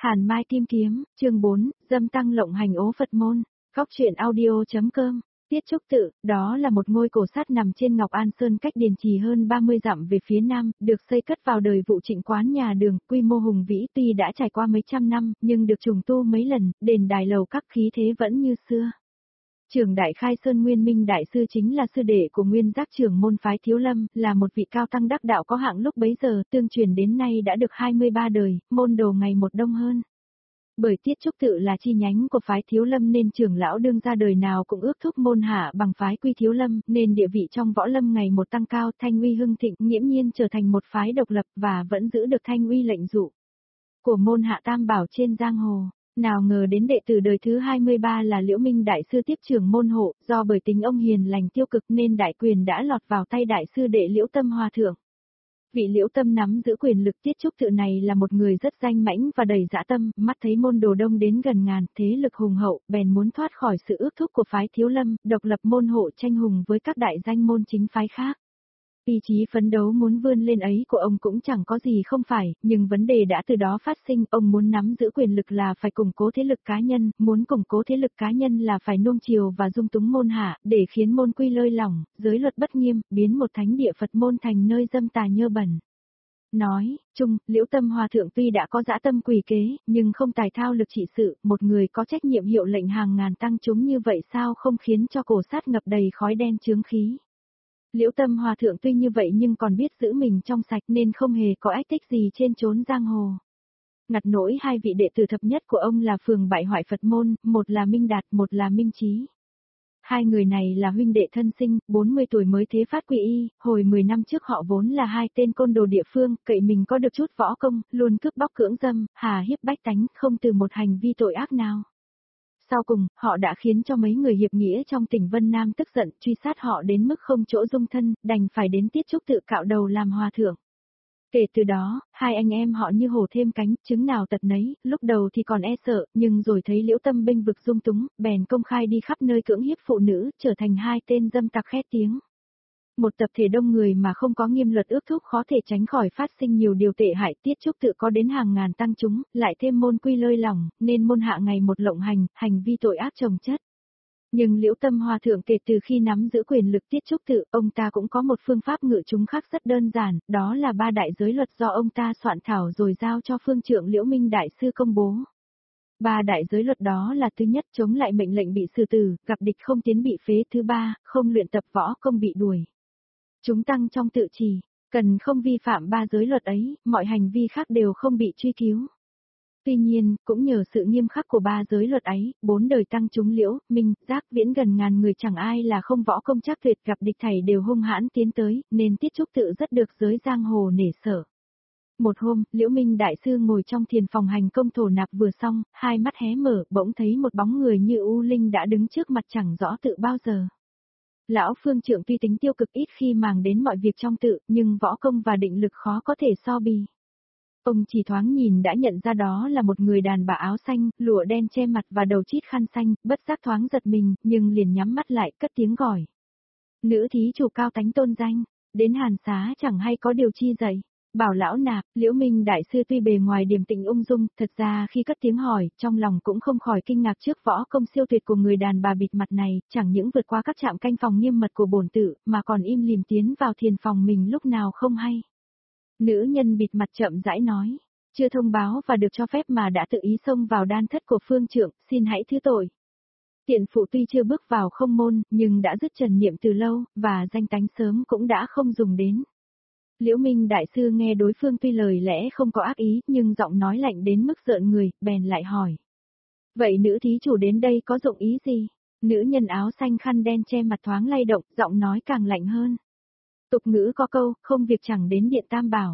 Hàn Mai Kim Kiếm, chương 4, dâm tăng lộng hành ố Phật môn, góc truyện audio.com, Tiết Trúc Tự, đó là một ngôi cổ sát nằm trên Ngọc An Sơn cách Điền Trì hơn 30 dặm về phía nam, được xây cất vào đời vụ Trịnh Quán nhà đường, quy mô hùng vĩ tuy đã trải qua mấy trăm năm, nhưng được trùng tu mấy lần, đền đài lầu các khí thế vẫn như xưa. Trưởng Đại Khai Sơn Nguyên Minh Đại Sư chính là sư đệ của Nguyên Giác trưởng môn phái Thiếu Lâm, là một vị cao tăng đắc đạo có hạng lúc bấy giờ, tương truyền đến nay đã được 23 đời, môn đồ ngày một đông hơn. Bởi Tiết Trúc Tự là chi nhánh của phái Thiếu Lâm nên trưởng lão đương ra đời nào cũng ước thúc môn hạ bằng phái Quy Thiếu Lâm, nên địa vị trong võ lâm ngày một tăng cao, thanh uy hưng thịnh, nghiễm nhiên trở thành một phái độc lập và vẫn giữ được thanh uy lệnh dụ của môn hạ tam bảo trên giang hồ. Nào ngờ đến đệ tử đời thứ 23 là Liễu Minh Đại Sư tiếp trưởng môn hộ, do bởi tính ông hiền lành tiêu cực nên đại quyền đã lọt vào tay đại sư đệ Liễu Tâm Hòa Thượng. Vị Liễu Tâm nắm giữ quyền lực Tiết Trúc Tự này là một người rất danh mãnh và đầy dã tâm, mắt thấy môn đồ đông đến gần ngàn, thế lực hùng hậu, bèn muốn thoát khỏi sự ước thúc của phái Thiếu Lâm, độc lập môn hộ tranh hùng với các đại danh môn chính phái khác. Ý chí phấn đấu muốn vươn lên ấy của ông cũng chẳng có gì không phải, nhưng vấn đề đã từ đó phát sinh, ông muốn nắm giữ quyền lực là phải củng cố thế lực cá nhân, muốn củng cố thế lực cá nhân là phải nuông chiều và dung túng môn hạ, để khiến môn quy lơi lỏng, giới luật bất nghiêm, biến một thánh địa Phật môn thành nơi dâm tà nhơ bẩn. Nói chung, Liễu Tâm Hòa Thượng tuy đã có dã tâm quỷ kế, nhưng không tài thao lực trị sự, một người có trách nhiệm hiệu lệnh hàng ngàn tăng chúng như vậy sao không khiến cho cổ sát ngập đầy khói đen chướng khí. Liễu Tâm Hòa Thượng tuy như vậy nhưng còn biết giữ mình trong sạch nên không hề có ách tích gì trên chốn giang hồ. Ngặt nỗi hai vị đệ tử thập nhất của ông là phường bại hoại Phật môn, một là Minh Đạt, một là Minh Trí. Hai người này là huynh đệ thân sinh, 40 tuổi mới thế phát quy y, hồi 10 năm trước họ vốn là hai tên côn đồ địa phương, cậy mình có được chút võ công, luôn cướp bóc cưỡng dâm, hà hiếp bách tánh, không từ một hành vi tội ác nào. Sau cùng, họ đã khiến cho mấy người hiệp nghĩa trong tỉnh Vân Nam tức giận, truy sát họ đến mức không chỗ dung thân, đành phải đến Tiết Trúc Tự cạo đầu làm hòa thượng. Kể từ đó, hai anh em họ như hổ thêm cánh, chứng nào tật nấy, lúc đầu thì còn e sợ, nhưng rồi thấy Liễu Tâm bênh vực dung túng, bèn công khai đi khắp nơi cưỡng hiếp phụ nữ, trở thành hai tên dâm tặc khét tiếng. Một tập thể đông người mà không có nghiêm luật ước thúc khó thể tránh khỏi phát sinh nhiều điều tệ hại. Tiết Trúc Tự có đến hàng ngàn tăng chúng, lại thêm môn quy lơi lỏng, nên môn hạ ngày một lộng hành, hành vi tội ác chồng chất. Nhưng Liễu Tâm Hòa Thượng kể từ khi nắm giữ quyền lực Tiết Trúc Tự, ông ta cũng có một phương pháp ngự chúng khác rất đơn giản, đó là 3 đại giới luật do ông ta soạn thảo rồi giao cho phương trượng Liễu Minh Đại Sư công bố. 3 đại giới luật đó là: thứ nhất, chống lại mệnh lệnh bị xử tử, gặp địch không tiến bị phế; thứ ba, không luyện tập võ công bị đuổi. Chúng tăng trong tự trì, cần không vi phạm 3 giới luật ấy, mọi hành vi khác đều không bị truy cứu. Tuy nhiên, cũng nhờ sự nghiêm khắc của 3 giới luật ấy, 4 đời tăng chúng Liễu, Minh, Giác, Viễn gần ngàn người chẳng ai là không võ công chắc tuyệt, gặp địch thảy đều hung hãn tiến tới, nên Tiết Trúc Tự rất được giới giang hồ nể sợ. Một hôm, Liễu Minh Đại Sư ngồi trong thiền phòng hành công thổ nạp vừa xong, hai mắt hé mở, bỗng thấy một bóng người như U Linh đã đứng trước mặt chẳng rõ tự bao giờ. Lão phương trượng tuy tính tiêu cực ít khi màng đến mọi việc trong tự, nhưng võ công và định lực khó có thể so bì. Ông chỉ thoáng nhìn đã nhận ra đó là một người đàn bà áo xanh, lụa đen che mặt và đầu chít khăn xanh, bất giác thoáng giật mình, nhưng liền nhắm mắt lại, cất tiếng gọi. Nữ thí chủ cao tánh tôn danh, đến Hàn Xá chẳng hay có điều chi dạy. Bảo lão nạp. Liễu Minh Đại Sư tuy bề ngoài điềm tĩnh ung dung, thật ra khi cất tiếng hỏi, trong lòng cũng không khỏi kinh ngạc trước võ công siêu tuyệt của người đàn bà bịt mặt này, chẳng những vượt qua các trạm canh phòng nghiêm mật của bổn tự, mà còn im lìm tiến vào thiền phòng mình lúc nào không hay. Nữ nhân bịt mặt chậm rãi nói, chưa thông báo và được cho phép mà đã tự ý xông vào đan thất của phương trượng, xin hãy thứ tội. Tiện phụ tuy chưa bước vào không môn, nhưng đã dứt trần niệm từ lâu, và danh tánh sớm cũng đã không dùng đến. Liễu Minh Đại Sư nghe đối phương tuy lời lẽ không có ác ý, nhưng giọng nói lạnh đến mức rợn người, bèn lại hỏi. Vậy nữ thí chủ đến đây có dụng ý gì? Nữ nhân áo xanh khăn đen che mặt thoáng lay động, giọng nói càng lạnh hơn. Tục ngữ có câu, không việc chẳng đến điện tam bảo.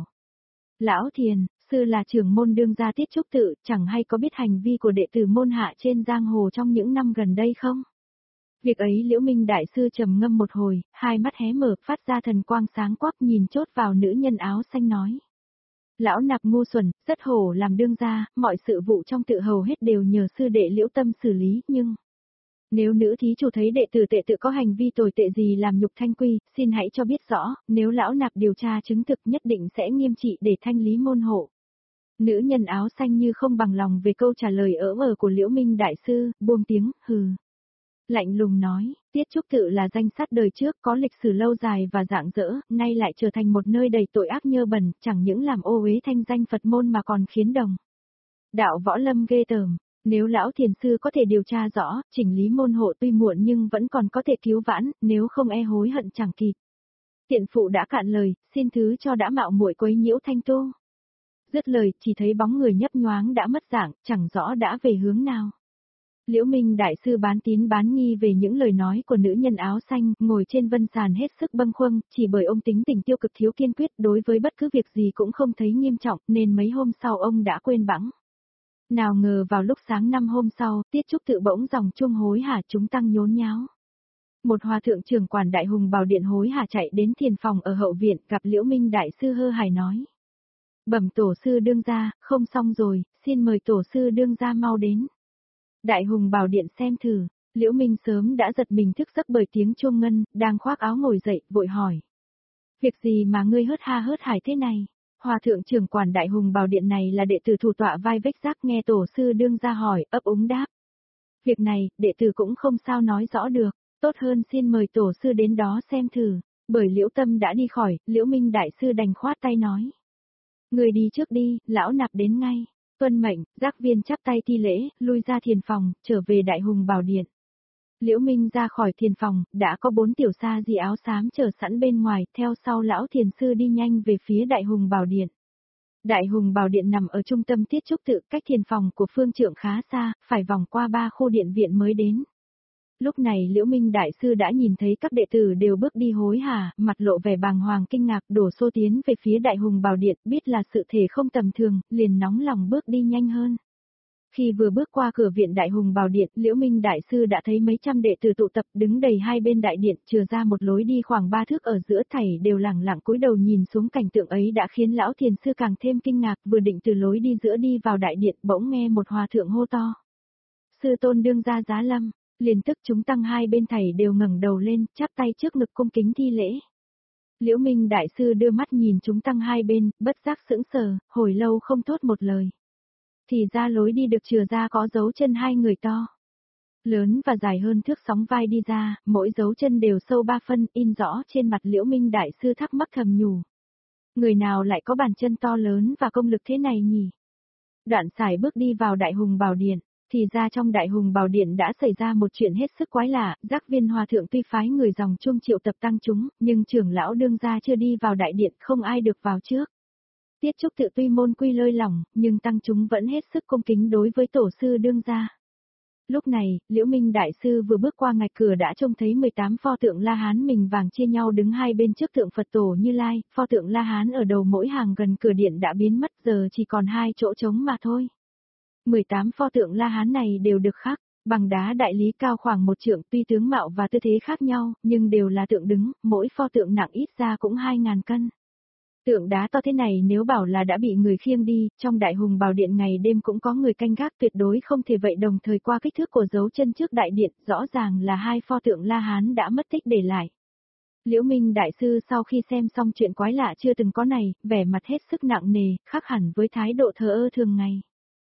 Lão Thiền, sư là trưởng môn đương gia Tiết Trúc Tự, chẳng hay có biết hành vi của đệ tử môn hạ trên giang hồ trong những năm gần đây không? Việc ấy Liễu Minh Đại Sư trầm ngâm một hồi, hai mắt hé mở, phát ra thần quang sáng quắc, nhìn chốt vào nữ nhân áo xanh nói. Lão nạp ngu xuẩn, rất hổ làm đương gia, mọi sự vụ trong tự hầu hết đều nhờ sư đệ Liễu Tâm xử lý, nhưng... Nếu nữ thí chủ thấy đệ tử tệ tự có hành vi tồi tệ gì làm nhục thanh quy, xin hãy cho biết rõ, nếu lão nạp điều tra chứng thực nhất định sẽ nghiêm trị để thanh lý môn hộ. Nữ nhân áo xanh như không bằng lòng về câu trả lời của Liễu Minh Đại Sư, buông tiếng, hừ. Lạnh lùng nói, Tiết Trúc Tự là danh sát đời trước có lịch sử lâu dài và rạng rỡ, nay lại trở thành một nơi đầy tội ác nhơ bẩn, chẳng những làm ô uế thanh danh Phật môn mà còn khiến đồng đạo võ lâm ghê tởm. Nếu lão thiền sư có thể điều tra rõ, chỉnh lý môn hộ tuy muộn nhưng vẫn còn có thể cứu vãn, nếu không e hối hận chẳng kịp. Tiện phụ đã cạn lời, xin thứ cho đã mạo muội quấy nhiễu thanh tu. Dứt lời, chỉ thấy bóng người nhấp nhoáng đã mất dạng, chẳng rõ đã về hướng nào. Liễu Minh Đại Sư bán tín bán nghi về những lời nói của nữ nhân áo xanh, ngồi trên vân sàn hết sức bâng khuâng, chỉ bởi ông tính tình tiêu cực thiếu kiên quyết đối với bất cứ việc gì cũng không thấy nghiêm trọng, nên mấy hôm sau ông đã quên bẵng. Nào ngờ vào lúc sáng năm hôm sau, Tiết Trúc Tự bỗng dòng chuông hối hả chúng tăng nhốn nháo. Một hòa thượng trưởng quản Đại Hùng Bảo Điện hối hả chạy đến thiền phòng ở hậu viện, gặp Liễu Minh Đại Sư hơ hài nói. Bẩm tổ sư đương gia, không xong rồi, xin mời tổ sư đương gia mau đến. Đại Hùng Bảo Điện xem thử, Liễu Minh sớm đã giật mình thức giấc bởi tiếng chuông ngân, đang khoác áo ngồi dậy, vội hỏi. Việc gì mà ngươi hớt ha hớt hải thế này? Hòa thượng trưởng quản Đại Hùng Bảo Điện này là đệ tử thủ tọa vai vách giác nghe tổ sư đương gia hỏi, ấp úng đáp. Việc này, đệ tử cũng không sao nói rõ được, tốt hơn xin mời tổ sư đến đó xem thử. Bởi Liễu Tâm đã đi khỏi, Liễu Minh Đại Sư đành khoát tay nói. Người đi trước đi, lão nạp đến ngay. Tuân mệnh, giác viên chắp tay thi lễ, lui ra thiền phòng, trở về Đại Hùng Bảo Điện. Liễu Minh ra khỏi thiền phòng, đã có 4 tiểu sa di áo xám chờ sẵn bên ngoài, theo sau lão thiền sư đi nhanh về phía Đại Hùng Bảo Điện. Đại Hùng Bảo Điện nằm ở trung tâm Tiết Trúc Tự, cách thiền phòng của phương trượng khá xa, phải vòng qua 3 khu điện viện mới đến. Lúc này Liễu Minh Đại Sư đã nhìn thấy các đệ tử đều bước đi hối hả, mặt lộ vẻ bàng hoàng kinh ngạc đổ xô tiến về phía Đại Hùng Bảo Điện, biết là sự thể không tầm thường, liền nóng lòng bước đi nhanh hơn. Khi vừa bước qua cửa viện Đại Hùng Bảo Điện, Liễu Minh Đại Sư đã thấy mấy trăm đệ tử tụ tập đứng đầy hai bên đại điện, chừa ra một lối đi khoảng 3 thước ở giữa, thảy đều lẳng lặng cúi đầu nhìn xuống. Cảnh tượng ấy đã khiến lão thiền sư càng thêm kinh ngạc, vừa định từ lối đi giữa đi vào đại điện, bỗng nghe một hòa thượng hô to. Sư tôn đương gia giá lâm, liền tức chúng tăng hai bên thảy đều ngẩng đầu lên, chắp tay trước ngực cung kính thi lễ. Liễu Minh Đại Sư đưa mắt nhìn chúng tăng hai bên, bất giác sững sờ, hồi lâu không thốt một lời. Thì ra lối đi được chừa ra có dấu chân hai người to. Lớn và dài hơn thước sóng vai đi ra, mỗi dấu chân đều sâu 3 phân, in rõ trên mặt Liễu Minh Đại Sư thắc mắc thầm nhủ. Người nào lại có bàn chân to lớn và công lực thế này nhỉ? Đoạn sải bước đi vào Đại Hùng Bảo Điện, thì ra trong Đại Hùng Bảo Điện đã xảy ra một chuyện hết sức quái lạ, giác viên hòa thượng tuy phái người dòng chuông triệu tập tăng chúng, nhưng trưởng lão đương gia chưa đi vào đại điện, không ai được vào trước. Tiết Trúc Tự tuy môn quy lơi lỏng, nhưng tăng chúng vẫn hết sức cung kính đối với tổ sư đương gia. Lúc này, Liễu Minh Đại Sư vừa bước qua ngạch cửa đã trông thấy 18 pho tượng La Hán mình vàng chia nhau đứng hai bên trước tượng Phật Tổ Như Lai, pho tượng La Hán ở đầu mỗi hàng gần cửa điện đã biến mất, giờ chỉ còn 2 chỗ trống mà thôi. 18 pho tượng La Hán này đều được khắc bằng đá đại lý cao khoảng 1 trượng, tuy tướng mạo và tư thế khác nhau, nhưng đều là tượng đứng, mỗi pho tượng nặng ít ra cũng 2.000 cân. Tượng đá to thế này nếu bảo là đã bị người khiêng đi, trong Đại Hùng Bảo Điện ngày đêm cũng có người canh gác, tuyệt đối không thể vậy. Đồng thời qua kích thước của dấu chân trước đại điện, rõ ràng là 2 pho tượng La Hán đã mất tích để lại. Liễu Minh Đại Sư sau khi xem xong chuyện quái lạ chưa từng có này, vẻ mặt hết sức nặng nề, khác hẳn với thái độ thờ ơ thường ngày.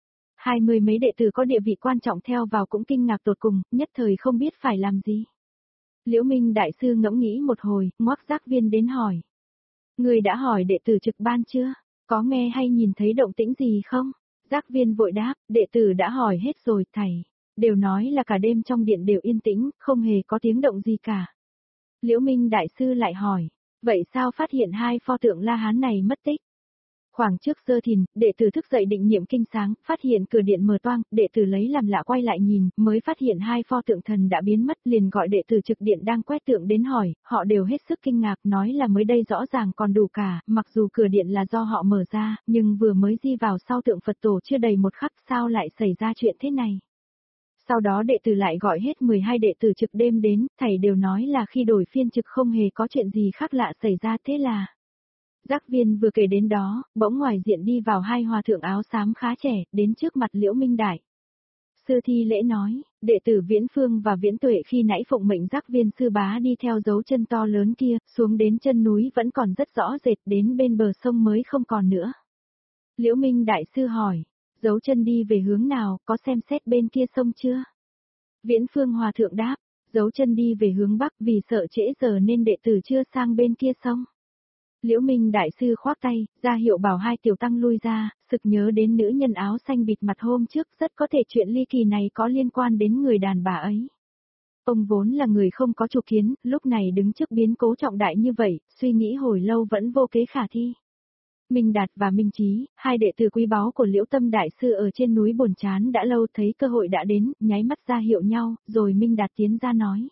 20 mấy đệ tử có địa vị quan trọng theo vào cũng kinh ngạc tột cùng, nhất thời không biết phải làm gì. Liễu Minh Đại Sư ngẫm nghĩ một hồi, ngoắc giác viên đến hỏi. Người đã hỏi đệ tử trực ban chưa? Có nghe hay nhìn thấy động tĩnh gì không? Giác viên vội đáp, đệ tử đã hỏi hết rồi thầy. Đều nói là cả đêm trong điện đều yên tĩnh, không hề có tiếng động gì cả. Liễu Minh Đại Sư lại hỏi, vậy sao phát hiện 2 pho tượng La Hán này mất tích? Khoảng trước giờ thìn, đệ tử thức dậy định niệm kinh sáng, phát hiện cửa điện mở toang, đệ tử lấy làm lạ quay lại nhìn, mới phát hiện 2 pho tượng thần đã biến mất, liền gọi đệ tử trực điện đang quét tượng đến hỏi, họ đều hết sức kinh ngạc, nói là mới đây rõ ràng còn đủ cả, mặc dù cửa điện là do họ mở ra, nhưng vừa mới di vào sau tượng Phật Tổ chưa đầy một khắc, sao lại xảy ra chuyện thế này? Sau đó đệ tử lại gọi hết 12 đệ tử trực đêm đến, thầy đều nói là khi đổi phiên trực không hề có chuyện gì khác lạ xảy ra, thế là... Giác viên vừa kể đến đó, bỗng ngoài diện đi vào 2 hòa thượng áo xám khá trẻ, đến trước mặt Liễu Minh Đại Sư thi lễ nói, đệ tử Viễn Phương và Viễn Tuệ khi nãy phụng mệnh giác viên sư bá đi theo dấu chân to lớn kia, xuống đến chân núi vẫn còn rất rõ rệt, đến bên bờ sông mới không còn nữa. Liễu Minh đại sư hỏi, dấu chân đi về hướng nào, có xem xét bên kia sông chưa? Viễn Phương Hòa thượng đáp, dấu chân đi về hướng Bắc vì sợ trễ giờ nên đệ tử chưa sang bên kia sông. Liễu Minh đại sư khoác tay, ra hiệu bảo hai tiểu tăng lui ra, sực nhớ đến nữ nhân áo xanh bịt mặt hôm trước, rất có thể chuyện ly kỳ này có liên quan đến người đàn bà ấy. Ông vốn là người không có chủ kiến, lúc này đứng trước biến cố trọng đại như vậy, suy nghĩ hồi lâu vẫn vô kế khả thi. Minh Đạt và Minh Chí, hai đệ tử quý báu của Liễu Tâm đại sư ở trên núi buồn chán đã lâu, thấy cơ hội đã đến, nháy mắt ra hiệu nhau, rồi Minh Đạt tiến ra nói.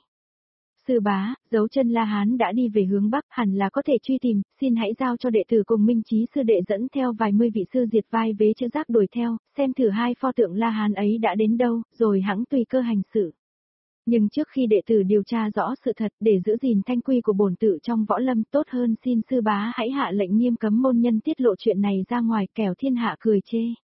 Sư bá, dấu chân La Hán đã đi về hướng Bắc, hẳn là có thể truy tìm, xin hãy giao cho đệ tử cùng Minh Chí sư đệ dẫn theo vài mươi vị sư diệt vai vế chữ giác đuổi theo, xem thử hai pho tượng La Hán ấy đã đến đâu, rồi hẵng tùy cơ hành sự. Nhưng trước khi đệ tử điều tra rõ sự thật để giữ gìn thanh quy của bổn tự trong võ lâm, tốt hơn xin sư bá hãy hạ lệnh nghiêm cấm môn nhân tiết lộ chuyện này ra ngoài, kẻo thiên hạ cười chê.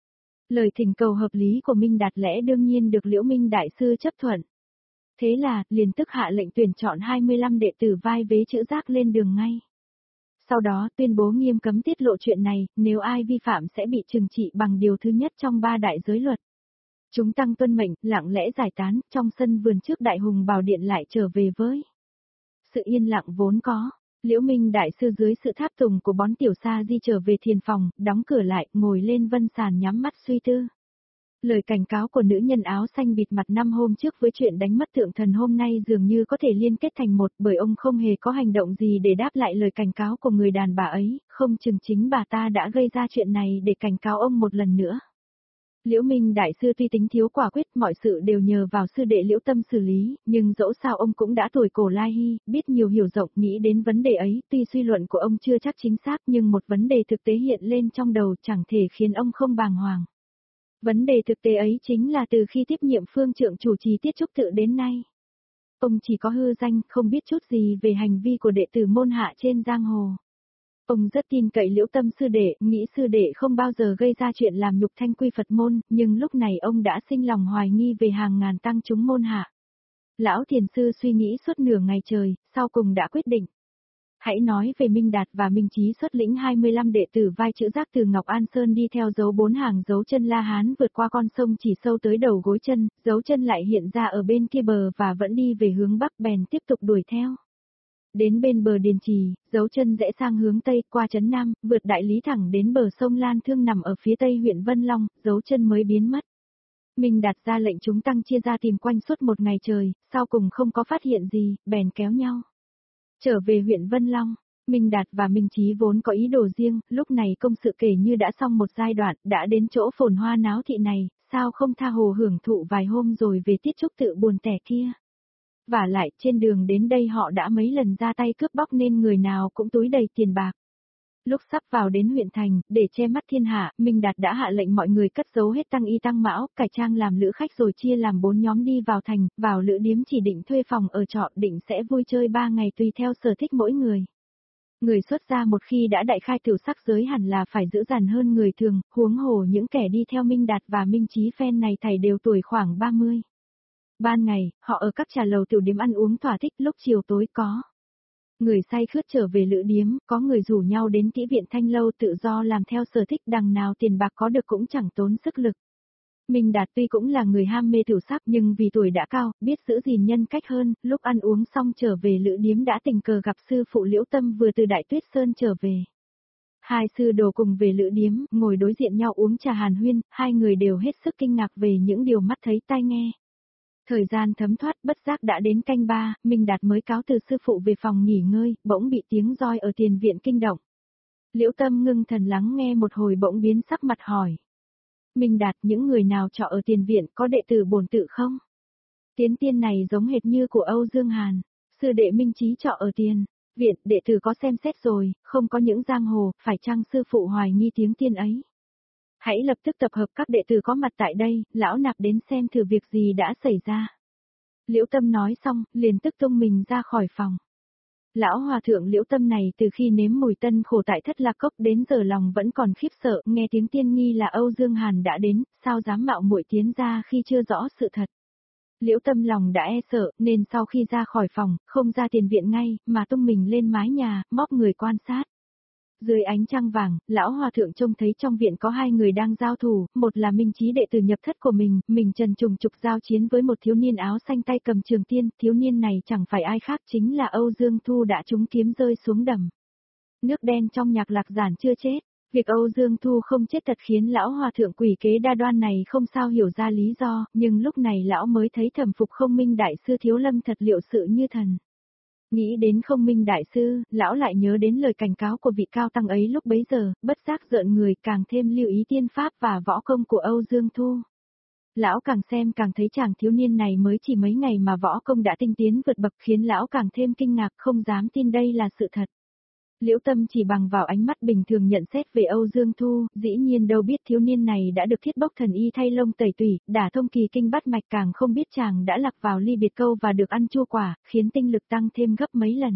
Lời thỉnh cầu hợp lý của Minh Đạt lẽ đương nhiên được Liễu Minh đại sư chấp thuận. Thế là, liền tức hạ lệnh tuyển chọn 25 đệ tử vai vế chữ giác lên đường ngay. Sau đó tuyên bố nghiêm cấm tiết lộ chuyện này, nếu ai vi phạm sẽ bị trừng trị bằng điều thứ nhất trong 3 đại giới luật. Chúng tăng tuân mệnh, lặng lẽ giải tán, trong sân vườn trước Đại Hùng Bảo Điện lại trở về với sự yên lặng vốn có. Liễu Minh đại sư dưới sự tháp tùng của bón tiểu sa di trở về thiền phòng, đóng cửa lại, ngồi lên vân sàn nhắm mắt suy tư. Lời cảnh cáo của nữ nhân áo xanh bịt mặt 5 hôm trước với chuyện đánh mất tượng thần hôm nay dường như có thể liên kết thành một, bởi ông không hề có hành động gì để đáp lại lời cảnh cáo của người đàn bà ấy, không chừng chính bà ta đã gây ra chuyện này để cảnh cáo ông một lần nữa. Liễu Minh đại sư tuy tính thiếu quả quyết, mọi sự đều nhờ vào sư đệ Liễu Tâm xử lý, nhưng dẫu sao ông cũng đã tuổi cổ lai hy, biết nhiều hiểu rộng, nghĩ đến vấn đề ấy, tuy suy luận của ông chưa chắc chính xác nhưng một vấn đề thực tế hiện lên trong đầu chẳng thể khiến ông không bàng hoàng. Vấn đề thực tế ấy chính là từ khi tiếp nhiệm phương trượng chủ trì Tiết Trúc Tự đến nay, ông chỉ có hư danh, không biết chút gì về hành vi của đệ tử môn hạ trên giang hồ. Ông rất tin cậy Liễu Tâm sư đệ, nghĩ sư đệ không bao giờ gây ra chuyện làm nhục thanh quy Phật môn, nhưng lúc này ông đã sinh lòng hoài nghi về hàng ngàn tăng chúng môn hạ. Lão thiền sư suy nghĩ suốt nửa ngày trời, sau cùng đã quyết định. Hãy nói về Minh Đạt và Minh Chí xuất lĩnh 25 đệ tử vai chữ giác từ Ngọc An Sơn đi theo dấu 4 hàng dấu chân La Hán vượt qua con sông chỉ sâu tới đầu gối chân, dấu chân lại hiện ra ở bên kia bờ và vẫn đi về hướng Bắc, bèn tiếp tục đuổi theo. Đến bên bờ Điền Trì, dấu chân rẽ sang hướng Tây, qua Trấn Nam, vượt Đại Lý thẳng đến bờ sông Lan Thương nằm ở phía Tây huyện Vân Long, dấu chân mới biến mất. Minh Đạt ra lệnh chúng tăng chia ra tìm quanh suốt một ngày trời, sau cùng không có phát hiện gì, bèn kéo nhau trở về huyện Vân Long. Minh Đạt và Minh Chí vốn có ý đồ riêng, lúc này công sự kể như đã xong một giai đoạn, đã đến chỗ phồn hoa náo thị này, sao không tha hồ hưởng thụ vài hôm rồi về Tiết Trúc Tự buồn tẻ kia. Vả lại, trên đường đến đây họ đã mấy lần ra tay cướp bóc nên người nào cũng túi đầy tiền bạc. Lúc sắp vào đến huyện thành, để che mắt thiên hạ, Minh Đạt đã hạ lệnh mọi người cất giấu hết tăng y tăng mão, cải trang làm lữ khách rồi chia làm 4 nhóm đi vào thành, vào lữ điếm chỉ định thuê phòng ở trọ, định sẽ vui chơi 3 ngày tùy theo sở thích mỗi người. Người xuất gia một khi đã đại khai tiểu sắc giới hẳn là phải giữ dằn hơn người thường, huống hồ những kẻ đi theo Minh Đạt và Minh Chí phen này thảy đều tuổi khoảng 30. Ban ngày, họ ở các trà lầu tiểu điếm ăn uống thỏa thích, lúc chiều tối có người say khướt trở về lữ điếm, có người rủ nhau đến kỹ viện Thanh Lâu tự do làm theo sở thích, đằng nào tiền bạc có được cũng chẳng tốn sức lực. Minh Đạt tuy cũng là người ham mê tiểu sắc nhưng vì tuổi đã cao, biết giữ gìn nhân cách hơn, lúc ăn uống xong trở về lữ điếm đã tình cờ gặp sư phụ Liễu Tâm vừa từ Đại Tuyết Sơn trở về. Hai sư đồ cùng về lữ điếm, ngồi đối diện nhau uống trà hàn huyên, hai người đều hết sức kinh ngạc về những điều mắt thấy tai nghe. Thời gian thấm thoát bất giác đã đến canh 3, Minh Đạt mới cáo từ sư phụ về phòng nghỉ ngơi, bỗng bị tiếng roi ở tiền viện kinh động. Liễu Tâm ngưng thần lắng nghe một hồi bỗng biến sắc mặt hỏi. Minh Đạt, những người nào trọ ở tiền viện có đệ tử bổn tự không? Tiến tiên này giống hệt như của Âu Dương Hàn, sư đệ Minh Chí trọ ở tiền viện, đệ tử có xem xét rồi, không có những giang hồ, phải chăng sư phụ hoài nghi tiếng tiên ấy? Hãy lập tức tập hợp các đệ tử có mặt tại đây, lão nạp đến xem thử việc gì đã xảy ra. Liễu Tâm nói xong, liền tức tung mình ra khỏi phòng. Lão hòa thượng Liễu Tâm này từ khi nếm mùi tân khổ tại Thất Lạc Cốc đến giờ lòng vẫn còn khiếp sợ, nghe tiếng tiên nghi là Âu Dương Hàn đã đến, sao dám mạo muội tiến ra khi chưa rõ sự thật. Liễu Tâm lòng đã e sợ, nên sau khi ra khỏi phòng, không ra tiền viện ngay, mà tung mình lên mái nhà, móc người quan sát. Dưới ánh trăng vàng, lão hòa thượng trông thấy trong viện có hai người đang giao thủ, một là Minh Chí đệ tử nhập thất của mình trần trùng trục giao chiến với một thiếu niên áo xanh tay cầm trường tiên, thiếu niên này chẳng phải ai khác chính là Âu Dương Thu đã trúng kiếm rơi xuống đầm. Nước đen trong nhạc lạc giản chưa chết. Việc Âu Dương Thu không chết thật khiến lão hòa thượng quỷ kế đa đoan này không sao hiểu ra lý do, nhưng lúc này lão mới thấy thẩm phục Không Minh đại sư Thiếu Lâm thật liệu sự như thần. Nghĩ đến Không Minh đại sư, lão lại nhớ đến lời cảnh cáo của vị cao tăng ấy lúc bấy giờ, bất giác rợn người càng thêm lưu ý tiên pháp và võ công của Âu Dương Thu. Lão càng xem càng thấy chàng thiếu niên này mới chỉ mấy ngày mà võ công đã tinh tiến vượt bậc khiến lão càng thêm kinh ngạc không dám tin đây là sự thật. Liễu Tâm chỉ bằng vào ánh mắt bình thường nhận xét về Âu Dương Thu, dĩ nhiên đâu biết thiếu niên này đã được thiết bốc thần y thay lông tẩy tủy, đả thông kỳ kinh bát mạch càng không biết chàng đã lạc vào ly biệt câu và được ăn chua quả, khiến tinh lực tăng thêm gấp mấy lần.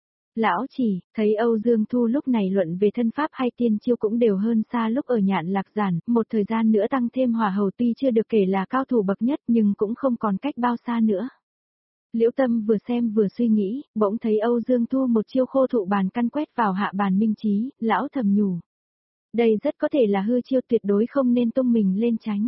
Lão chỉ, thấy Âu Dương Thu lúc này luận về thân pháp hay tiên chiêu cũng đều hơn xa lúc ở Nhạn Lạc Giản, một thời gian nữa tăng thêm hỏa hầu tuy chưa được kể là cao thủ bậc nhất nhưng cũng không còn cách bao xa nữa. Liễu Tâm vừa xem vừa suy nghĩ, bỗng thấy Âu Dương Thu một chiêu khô thụ bàn căn quét vào hạ bàn Minh Chí, lão thầm nhủ. Đây rất có thể là hư chiêu tuyệt đối không nên tung mình lên tránh.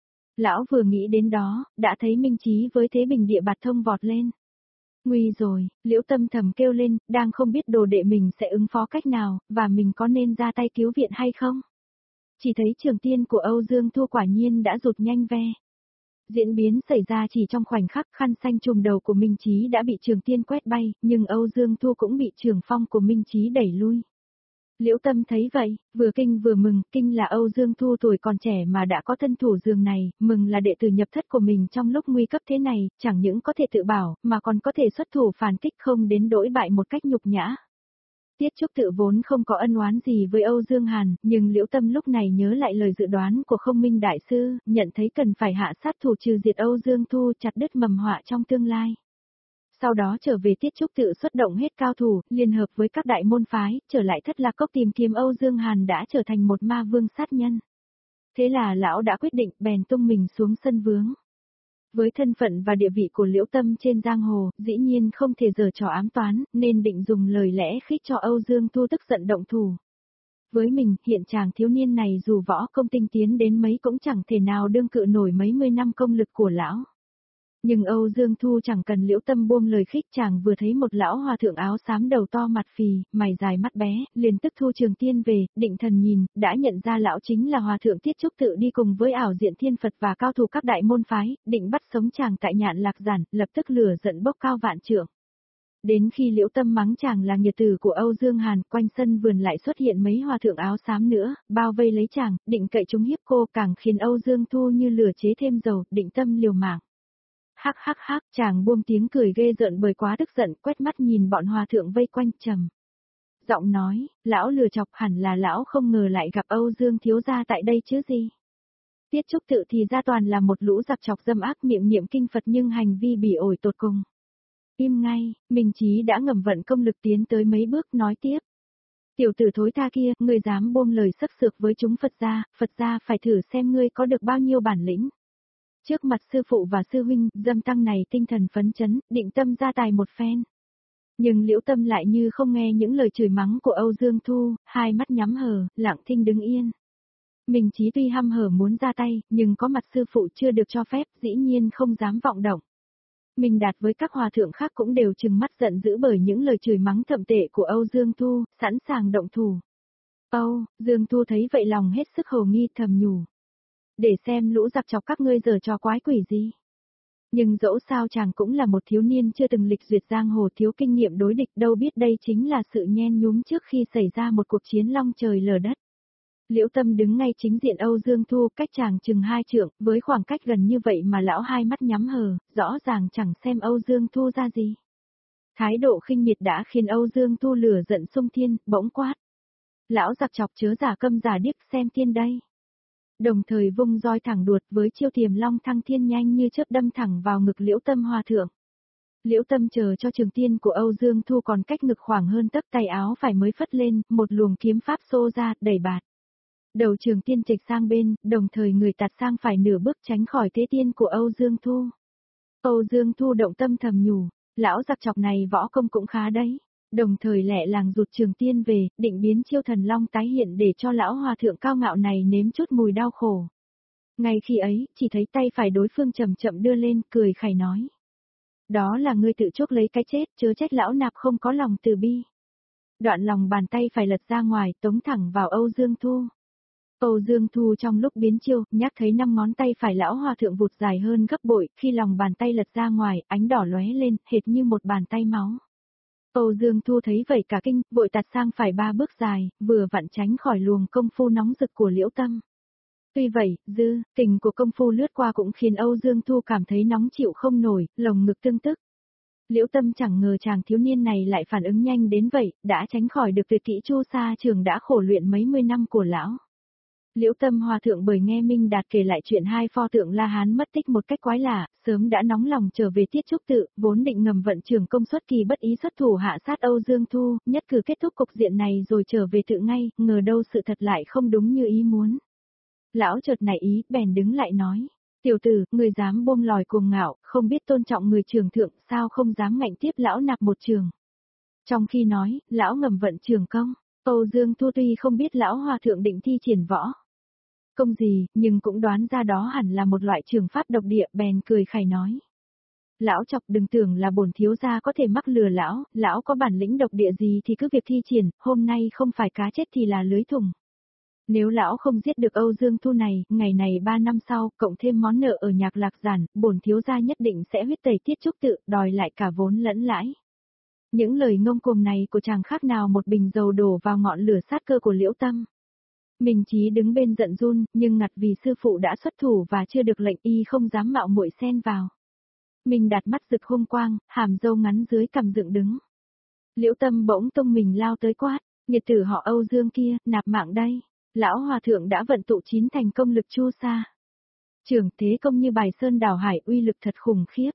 Lão vừa nghĩ đến đó, đã thấy Minh Chí với thế bình địa bạt thông vọt lên. Nguy rồi, Liễu Tâm thầm kêu lên, đang không biết đồ đệ mình sẽ ứng phó cách nào, và mình có nên ra tay cứu viện hay không. Chỉ thấy trường tiên của Âu Dương Thu quả nhiên đã rụt nhanh ve. Diễn biến xảy ra chỉ trong khoảnh khắc khăn xanh trùm đầu của Minh Chí đã bị trường tiên quét bay, nhưng Âu Dương Thu cũng bị trường phong của Minh Chí đẩy lui. Liễu Tâm thấy vậy, vừa kinh vừa mừng, kinh là Âu Dương Thu tuổi còn trẻ mà đã có thân thủ dường này, mừng là đệ tử nhập thất của mình trong lúc nguy cấp thế này, chẳng những có thể tự bảo, mà còn có thể xuất thủ phản kích không đến đổi bại một cách nhục nhã. Tiết Trúc Tự vốn không có ân oán gì với Âu Dương Hàn, nhưng Liễu Tâm lúc này nhớ lại lời dự đoán của Không Minh đại sư, nhận thấy cần phải hạ sát thủ trừ diệt Âu Dương Thu chặt đứt mầm họa trong tương lai. Sau đó trở về Tiết Trúc Tự xuất động hết cao thủ, liên hợp với các đại môn phái, trở lại Thất Lạc Cốc tìm kiếm Âu Dương Hàn đã trở thành một ma vương sát nhân. Thế là lão đã quyết định bèn tung mình xuống sân vướng. Với thân phận và địa vị của Liễu Tâm trên giang hồ, dĩ nhiên không thể giở trò ám toán, nên định dùng lời lẽ khích cho Âu Dương Thu tức giận động thủ. Với mình, hiện chàng thiếu niên này dù võ công tinh tiến đến mấy cũng chẳng thể nào đương cự nổi mấy mươi năm công lực của lão. Nhưng Âu Dương Thu chẳng cần Liễu Tâm buông lời khích, chàng vừa thấy một lão hòa thượng áo xám đầu to mặt phì, mày dài mắt bé, liền tức thu trường tiên về, định thần nhìn, đã nhận ra lão chính là hòa thượng Tiết Trúc Tự đi cùng với ảo diện thiên Phật và cao thủ các đại môn phái, định bắt sống chàng tại Nhạn Lạc Giản, lập tức lửa giận bốc cao vạn trượng. Đến khi Liễu Tâm mắng chàng là nghiệt tử của Âu Dương Hàn, quanh sân vườn lại xuất hiện mấy hòa thượng áo xám nữa, bao vây lấy chàng, định cậy chúng hiếp cô, càng khiến Âu Dương Thu như lửa chế thêm dầu, định tâm liều mạng. Hắc hắc hắc, chàng buông tiếng cười ghê rợn bởi quá tức giận, quét mắt nhìn bọn hòa thượng vây quanh trầm giọng nói, lão lừa chọc, hẳn là lão không ngờ lại gặp Âu Dương thiếu gia tại đây chứ gì. Tiết Trúc Tự thì ra toàn là một lũ giặc chọc dâm ác miệng niệm kinh Phật nhưng hành vi bỉ ổi tột cùng. Im ngay, Minh Chí đã ngầm vận công lực tiến tới mấy bước nói tiếp. Tiểu tử thối tha kia, ngươi dám buông lời sắc sược với chúng Phật gia phải thử xem ngươi có được bao nhiêu bản lĩnh. Trước mặt sư phụ và sư huynh, dâm tăng này tinh thần phấn chấn, định tâm ra tài một phen. Nhưng Liễu Tâm lại như không nghe những lời chửi mắng của Âu Dương Thu, hai mắt nhắm hờ, lặng thinh đứng yên. Minh Chí tuy hăm hở muốn ra tay, nhưng có mặt sư phụ chưa được cho phép, dĩ nhiên không dám vọng động. Minh Đạt với các hòa thượng khác cũng đều trừng mắt giận dữ bởi những lời chửi mắng thậm tệ của Âu Dương Thu, sẵn sàng động thủ. Âu Dương Thu thấy vậy lòng hết sức hồ nghi, thầm nhủ. Để xem lũ giặc chọc các ngươi giở trò quái quỷ gì. Nhưng dẫu sao chàng cũng là một thiếu niên chưa từng lịch duyệt giang hồ, thiếu kinh nghiệm đối địch, đâu biết đây chính là sự nhen nhúm trước khi xảy ra một cuộc chiến long trời lở đất. Liễu Tâm đứng ngay chính diện Âu Dương Thu, cách chàng chừng 2 trượng, với khoảng cách gần như vậy mà lão hai mắt nhắm hờ, rõ ràng chẳng xem Âu Dương Thu ra gì. Thái độ khinh miệt đã khiến Âu Dương Thu lửa giận xung thiên, bỗng quát. Lão giặc chọc chớ giả câm giả điếc, xem thiên đây. Đồng thời vung roi thẳng đuột với chiêu Tiềm Long Thăng Thiên nhanh như chớp đâm thẳng vào ngực Liễu Tâm hòa thượng. Liễu Tâm chờ cho trường tiên của Âu Dương Thu còn cách ngực khoảng hơn tấc, tay áo phải mới phất lên, một luồng kiếm pháp xô ra, đẩy bạt. Đầu trường tiên chệch sang bên, đồng thời người tạt sang phải nửa bước tránh khỏi thế tiên của Âu Dương Thu. Âu Dương Thu động tâm thầm nhủ, lão giặc chọc này võ công cũng khá đấy. Đồng thời lẹ làng rụt Trường Tiên về, định biến chiêu thần long tái hiện để cho lão hòa thượng cao ngạo này nếm chút mùi đau khổ. Ngay khi ấy, chỉ thấy tay phải đối phương chậm chậm đưa lên, cười khẩy nói. Đó là ngươi tự chuốc lấy cái chết, chớ trách lão nạp không có lòng từ bi. Đoạn lòng bàn tay phải lật ra ngoài, tống thẳng vào Âu Dương Thu. Âu Dương Thu trong lúc biến chiêu, nhắc thấy 5 ngón tay phải lão hòa thượng vụt dài hơn gấp bội, khi lòng bàn tay lật ra ngoài, ánh đỏ lóe lên, hệt như một bàn tay máu. Âu Dương Thu thấy vậy cả kinh, vội tạt sang phải 3 bước dài, vừa vặn tránh khỏi luồng công phu nóng rực của Liễu Tâm. Tuy vậy, tình của công phu lướt qua cũng khiến Âu Dương Thu cảm thấy nóng chịu không nổi, lồng ngực tương tức. Liễu Tâm chẳng ngờ chàng thiếu niên này lại phản ứng nhanh đến vậy, đã tránh khỏi được tuyệt kỹ Chu Sa Trường đã khổ luyện mấy mươi năm của lão. Liễu Tâm hòa thượng bởi nghe Minh Đạt kể lại chuyện hai pho tượng La Hán mất tích một cách quái lạ, sớm đã nóng lòng trở về Tiết Trúc Tự, vốn định ngầm vận trường công suất kỳ bất ý xuất thủ hạ sát Âu Dương Thu, nhất cử kết thúc cục diện này rồi trở về tự ngay, ngờ đâu sự thật lại không đúng như ý muốn. Lão chợt nảy ý, bèn đứng lại nói. Tiểu tử, người dám buông lòi cuồng ngạo, không biết tôn trọng người trường thượng, sao không dám ngạnh tiếp lão nạp một trường. Trong khi nói, lão ngầm vận trường công, Âu Dương Thu tuy không biết lão hòa thượng định thi triển võ công gì, nhưng cũng đoán ra đó hẳn là một loại trường pháp độc địa, bèn cười khẩy nói. Lão chọc đừng tưởng là bổn thiếu gia có thể mắc lừa lão có bản lĩnh độc địa gì thì cứ việc thi triển, hôm nay không phải cá chết thì là lưới thùng. Nếu lão không giết được Âu Dương Thu này, ngày này 3 năm sau, cộng thêm món nợ ở Nhạc Lạc Giản, bổn thiếu gia nhất định sẽ huyết tẩy Tiết Trúc Tự, đòi lại cả vốn lẫn lãi. Những lời ngông cuồng này của chàng khác nào một bình dầu đổ vào ngọn lửa sát cơ của Liễu Tâm. Minh Chí đứng bên giận run, nhưng ngặt vì sư phụ đã xuất thủ và chưa được lệnh y không dám mạo muội xen vào. Minh Đạt mắt rực hung quang, hàm râu ngắn dưới cằm dựng đứng. Liễu Tâm bỗng tung mình lao tới quát, nghiệt tử họ Âu Dương kia, nạp mạng đây. Lão hòa thượng đã vận tụ 9 thành công lực Chu Sa Trường, thế công như bài sơn đảo hải, uy lực thật khủng khiếp.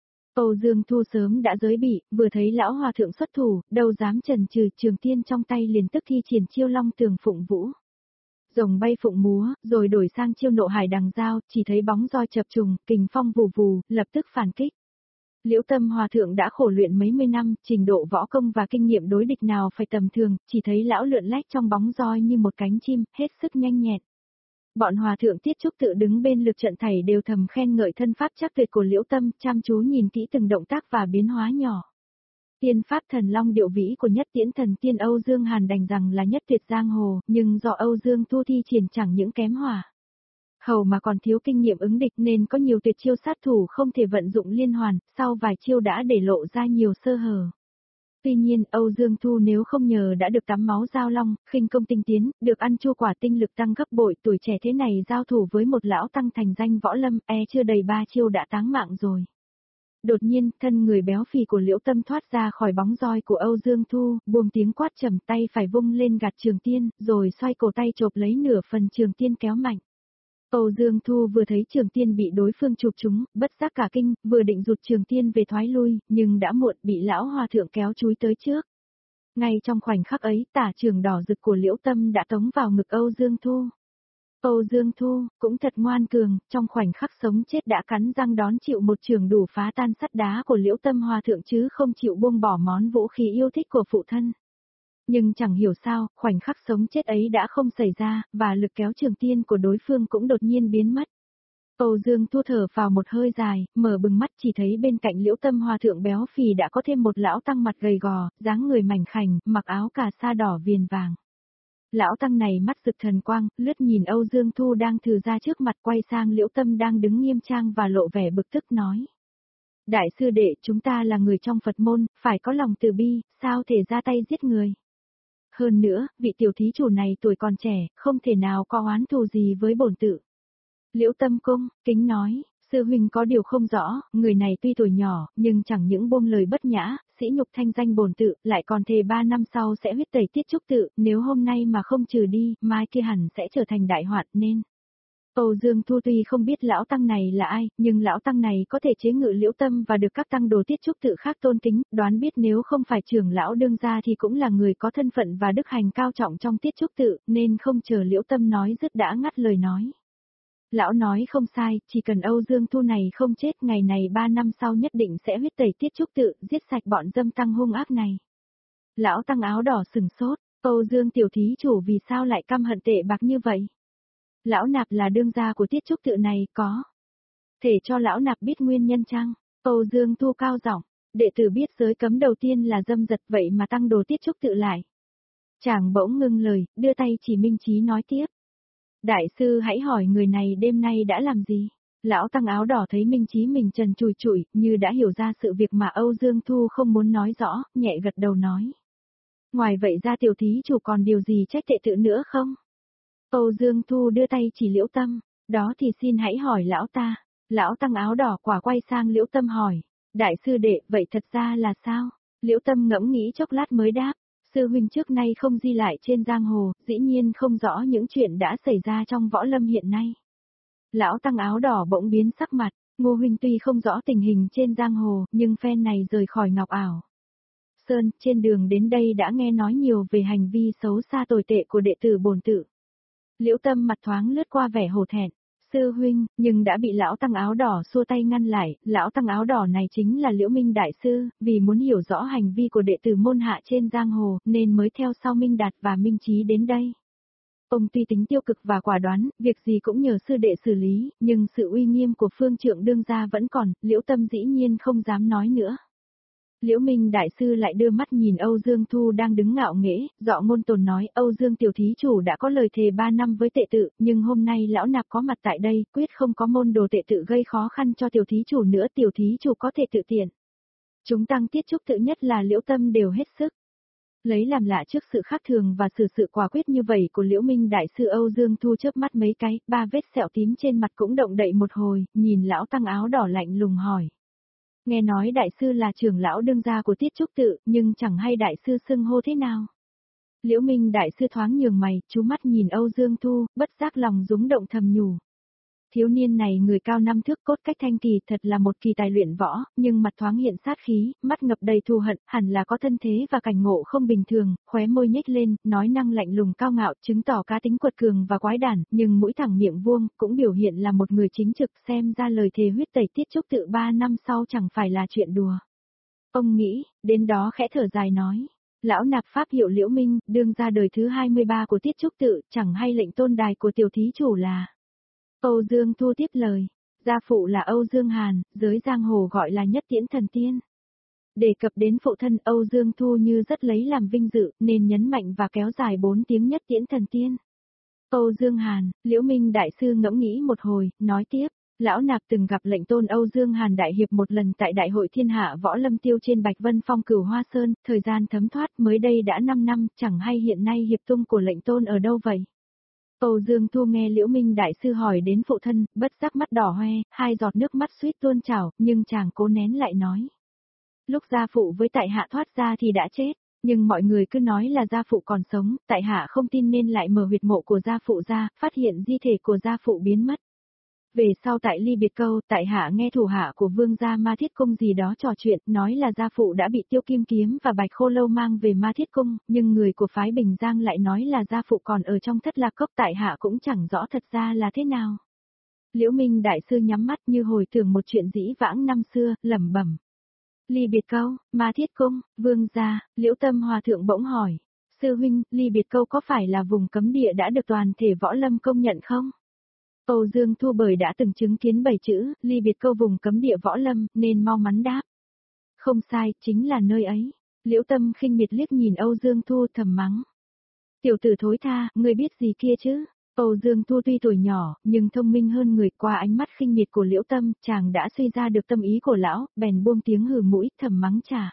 Âu Dương Thu sớm đã giới bị, vừa thấy lão hòa thượng xuất thủ, đâu dám chần chừ, trường tiên trong tay liền tức thi triển chiêu long tường phụng vũ. Rồng bay phụng múa, rồi đổi sang chiêu nộ hải đằng dao, chỉ thấy bóng roi chập trùng, kình phong vù vù, lập tức phản kích. Liễu Tâm hòa thượng đã khổ luyện mấy mươi năm, trình độ võ công và kinh nghiệm đối địch nào phải tầm thường, chỉ thấy lão lượn lách trong bóng roi như một cánh chim, hết sức nhanh nhẹn. Bọn hòa thượng Tiết Trúc Tự đứng bên lực trận thảy đều thầm khen ngợi thân pháp chắc tuyệt của Liễu Tâm, chăm chú nhìn kỹ từng động tác và biến hóa nhỏ. Tiên pháp thần long điệu vĩ của nhất tiễn thần tiên Âu Dương Hàn đành rằng là nhất tuyệt giang hồ, nhưng do Âu Dương Thu thi triển chẳng những kém hòa hầu mà còn thiếu kinh nghiệm ứng địch nên có nhiều tuyệt chiêu sát thủ không thể vận dụng liên hoàn, sau vài chiêu đã để lộ ra nhiều sơ hở. Tuy nhiên, Âu Dương Thu nếu không nhờ đã được tắm máu giao long, khinh công tinh tiến, được ăn chu quả tinh lực tăng gấp bội, tuổi trẻ thế này giao thủ với một lão tăng thành danh võ lâm, chưa đầy 3 chiêu đã táng mạng rồi. Đột nhiên, thân người béo phì của Liễu Tâm thoát ra khỏi bóng roi của Âu Dương Thu, buông tiếng quát trầm, tay phải vung lên gạt trường tiên, rồi xoay cổ tay chộp lấy nửa phần trường tiên kéo mạnh. Âu Dương Thu vừa thấy trường tiên bị đối phương chụp trúng, bất giác cả kinh, vừa định rụt trường tiên về thoái lui, nhưng đã muộn, bị lão hòa thượng kéo chúi tới trước. Ngay trong khoảnh khắc ấy, tả trường đỏ rực của Liễu Tâm đã tống vào ngực Âu Dương Thu. Âu Dương Thu, cũng thật ngoan cường, trong khoảnh khắc sống chết đã cắn răng đón chịu một trường đủ phá tan sắt đá của Liễu Tâm hòa thượng chứ không chịu buông bỏ món vũ khí yêu thích của phụ thân. Nhưng chẳng hiểu sao, khoảnh khắc sống chết ấy đã không xảy ra, và lực kéo trường tiên của đối phương cũng đột nhiên biến mất. Âu Dương Thu thở vào một hơi dài, mở bừng mắt chỉ thấy bên cạnh Liễu Tâm hòa thượng béo phì đã có thêm một lão tăng mặt gầy gò, dáng người mảnh khảnh, mặc áo cà sa đỏ viền vàng. Lão tăng này mắt rực thần quang, lướt nhìn Âu Dương Thu đang thừ ra trước mặt, quay sang Liễu Tâm đang đứng nghiêm trang và lộ vẻ bực tức nói. Đại sư đệ, chúng ta là người trong Phật môn, phải có lòng từ bi, sao thể ra tay giết người. Hơn nữa, vị tiểu thí chủ này tuổi còn trẻ, không thể nào có oán thù gì với bổn tự. Liễu Tâm cung, kính nói, sư huynh có điều không rõ, người này tuy tuổi nhỏ, nhưng chẳng những buông lời bất nhã, sỉ nhục thanh danh bổn tự, lại còn thề 3 năm sau sẽ huyết tẩy Tiết Trúc Tự, nếu hôm nay mà không trừ đi, mai kia hẳn sẽ trở thành đại hoạn nên. Âu Dương Thu tuy không biết lão tăng này là ai, nhưng lão tăng này có thể chế ngự Liễu Tâm và được các tăng đồ Tiết Trúc Tự khác tôn kính, đoán biết nếu không phải trưởng lão đương gia thì cũng là người có thân phận và đức hành cao trọng trong Tiết Trúc Tự, nên không chờ Liễu Tâm nói dứt đã ngắt lời nói. Lão nói không sai, chỉ cần Âu Dương Thu này không chết, ngày này 3 năm sau nhất định sẽ huyết tẩy Tiết Trúc Tự, giết sạch bọn dâm tăng hung ác này. Lão tăng áo đỏ sừng sốt, Âu Dương tiểu thí chủ vì sao lại căm hận Tệ Bạc như vậy? Lão nạp là đương gia của Tiết Trúc Tự này có thể cho lão nạp biết nguyên nhân chăng? Âu Dương Thu cao giọng, đệ tử biết giới cấm đầu tiên là dâm dật vậy mà tăng đồ Tiết Trúc Tự lại. Chàng bỗng ngưng lời, đưa tay chỉ Minh Chí nói tiếp. Đại sư hãy hỏi người này đêm nay đã làm gì? Lão tăng áo đỏ thấy Minh Chí mình trần trùi trụi, như đã hiểu ra sự việc mà Âu Dương Thu không muốn nói rõ, nhẹ gật đầu nói. Ngoài vậy ra tiểu thí chủ còn điều gì trách Tệ Tự nữa không? Âu Dương Thu đưa tay chỉ Liễu Tâm, đó thì xin hãy hỏi lão ta. Lão tăng áo đỏ quả quay sang Liễu Tâm hỏi. Đại sư đệ, vậy thật ra là sao? Liễu Tâm ngẫm nghĩ chốc lát mới đáp. Sư huynh trước nay không di lại trên giang hồ, dĩ nhiên không rõ những chuyện đã xảy ra trong võ lâm hiện nay. Lão tăng áo đỏ bỗng biến sắc mặt, Ngô huynh tuy không rõ tình hình trên giang hồ, nhưng phen này rời khỏi Ngọc Ảo Sơn, trên đường đến đây đã nghe nói nhiều về hành vi xấu xa tồi tệ của đệ tử bổn tự. Liễu Tâm mặt thoáng lướt qua vẻ hổ thẹn. Sư huynh, nhưng đã bị lão tăng áo đỏ xua tay ngăn lại, lão tăng áo đỏ này chính là Liễu Minh Đại Sư, vì muốn hiểu rõ hành vi của đệ tử môn hạ trên giang hồ, nên mới theo sau Minh Đạt và Minh Chí đến đây. Ông tuy tính tiêu cực và quả đoán, việc gì cũng nhờ sư đệ xử lý, nhưng sự uy nghiêm của phương trượng đương gia vẫn còn, Liễu Tâm dĩ nhiên không dám nói nữa. Liễu Minh Đại Sư lại đưa mắt nhìn Âu Dương Thu đang đứng ngạo nghễ, dọ ngôn tồn nói Âu Dương tiểu thí chủ đã có lời thề 3 năm với Tệ Tự, nhưng hôm nay lão nạp có mặt tại đây, quyết không có môn đồ Tệ Tự gây khó khăn cho tiểu thí chủ nữa, tiểu thí chủ có thể tự tiện. Chúng tăng Tiết Trúc Tự nhất là Liễu Tâm đều hết sức. Lấy làm lạ trước sự khác thường và sự quả quyết như vậy của Liễu Minh Đại Sư, Âu Dương Thu chớp mắt mấy cái, 3 vết sẹo tím trên mặt cũng động đậy một hồi, nhìn lão tăng áo đỏ lạnh lùng hỏi. Nghe nói đại sư là trưởng lão đương gia của Tiết Trúc Tự, nhưng chẳng hay đại sư xưng hô thế nào. Liễu Minh Đại Sư thoáng nhường mày, chú mắt nhìn Âu Dương Thu, bất giác lòng rúng động thầm nhủ. Thiếu niên này người cao 5 thước, cốt cách thanh kỳ, thật là một kỳ tài luyện võ, nhưng mặt thoáng hiện sát khí, mắt ngập đầy thù hận, hẳn là có thân thế và cảnh ngộ không bình thường, khóe môi nhếch lên, nói năng lạnh lùng cao ngạo, chứng tỏ cá tính quật cường và quái đản, nhưng mũi thẳng miệng vuông, cũng biểu hiện là một người chính trực, xem ra lời thề huyết tẩy Tiết Trúc Tự 3 năm sau chẳng phải là chuyện đùa. Ông nghĩ, đến đó khẽ thở dài nói. Lão nạp pháp hiệu Liễu Minh, đương ra đời thứ 23 của Tiết Trúc Tự, chẳng hay lệnh tôn đài của tiểu thí chủ là. Âu Dương Thu tiếp lời, gia phụ là Âu Dương Hàn, giới giang hồ gọi là Nhất Tiễn Thần Tiên. Đề cập đến phụ thân, Âu Dương Thu như rất lấy làm vinh dự, nên nhấn mạnh và kéo dài 4 tiếng Nhất Tiễn Thần Tiên. Âu Dương Hàn, Liễu Minh Đại Sư ngẫm nghĩ một hồi, nói tiếp, lão nạp từng gặp lệnh tôn Âu Dương Hàn đại hiệp một lần tại Đại hội Thiên Hạ Võ Lâm Tiêu trên Bạch Vân Phong Cửu Hoa Sơn, thời gian thấm thoát mới đây đã 5 năm, chẳng hay hiện nay hiệp tung của lệnh tôn ở đâu vậy. Âu Dương Thu nghe Liễu Minh Đại Sư hỏi đến phụ thân, bất giác mắt đỏ hoe, 2 giọt nước mắt suýt tuôn trào, nhưng chàng cố nén lại nói. Lúc gia phụ với tại hạ thoát ra thì đã chết, nhưng mọi người cứ nói là gia phụ còn sống, tại hạ không tin nên lại mở huyệt mộ của gia phụ ra, phát hiện di thể của gia phụ biến mất. Về sau tại Ly Biệt Câu, tại hạ nghe thủ hạ của vương gia Ma Thiết Cung gì đó trò chuyện, nói là gia phụ đã bị Tiêu Kim Kiếm và Bạch Khô Lâu mang về Ma Thiết Cung, nhưng người của phái Bình Giang lại nói là gia phụ còn ở trong Thất Lạc Cốc, tại hạ cũng chẳng rõ thật ra là thế nào. Liễu Minh Đại Sư nhắm mắt như hồi tưởng một chuyện dĩ vãng năm xưa, lẩm bẩm. Ly Biệt Câu, Ma Thiết Cung, vương gia, Liễu Tâm Hòa Thượng bỗng hỏi. Sư huynh, Ly Biệt Câu có phải là vùng cấm địa đã được toàn thể võ lâm công nhận không? Âu Dương Thu bởi đã từng chứng kiến 7 chữ, Ly Biệt Câu vùng cấm địa võ lâm, nên mau mắn đáp. Không sai, chính là nơi ấy. Liễu Tâm khinh miệt liếc nhìn Âu Dương Thu thầm mắng. Tiểu tử thối tha, ngươi biết gì kia chứ? Âu Dương Thu tuy tuổi nhỏ, nhưng thông minh hơn người, qua ánh mắt khinh miệt của Liễu Tâm, chàng đã suy ra được tâm ý của lão, bèn buông tiếng hừ mũi, thầm mắng trả.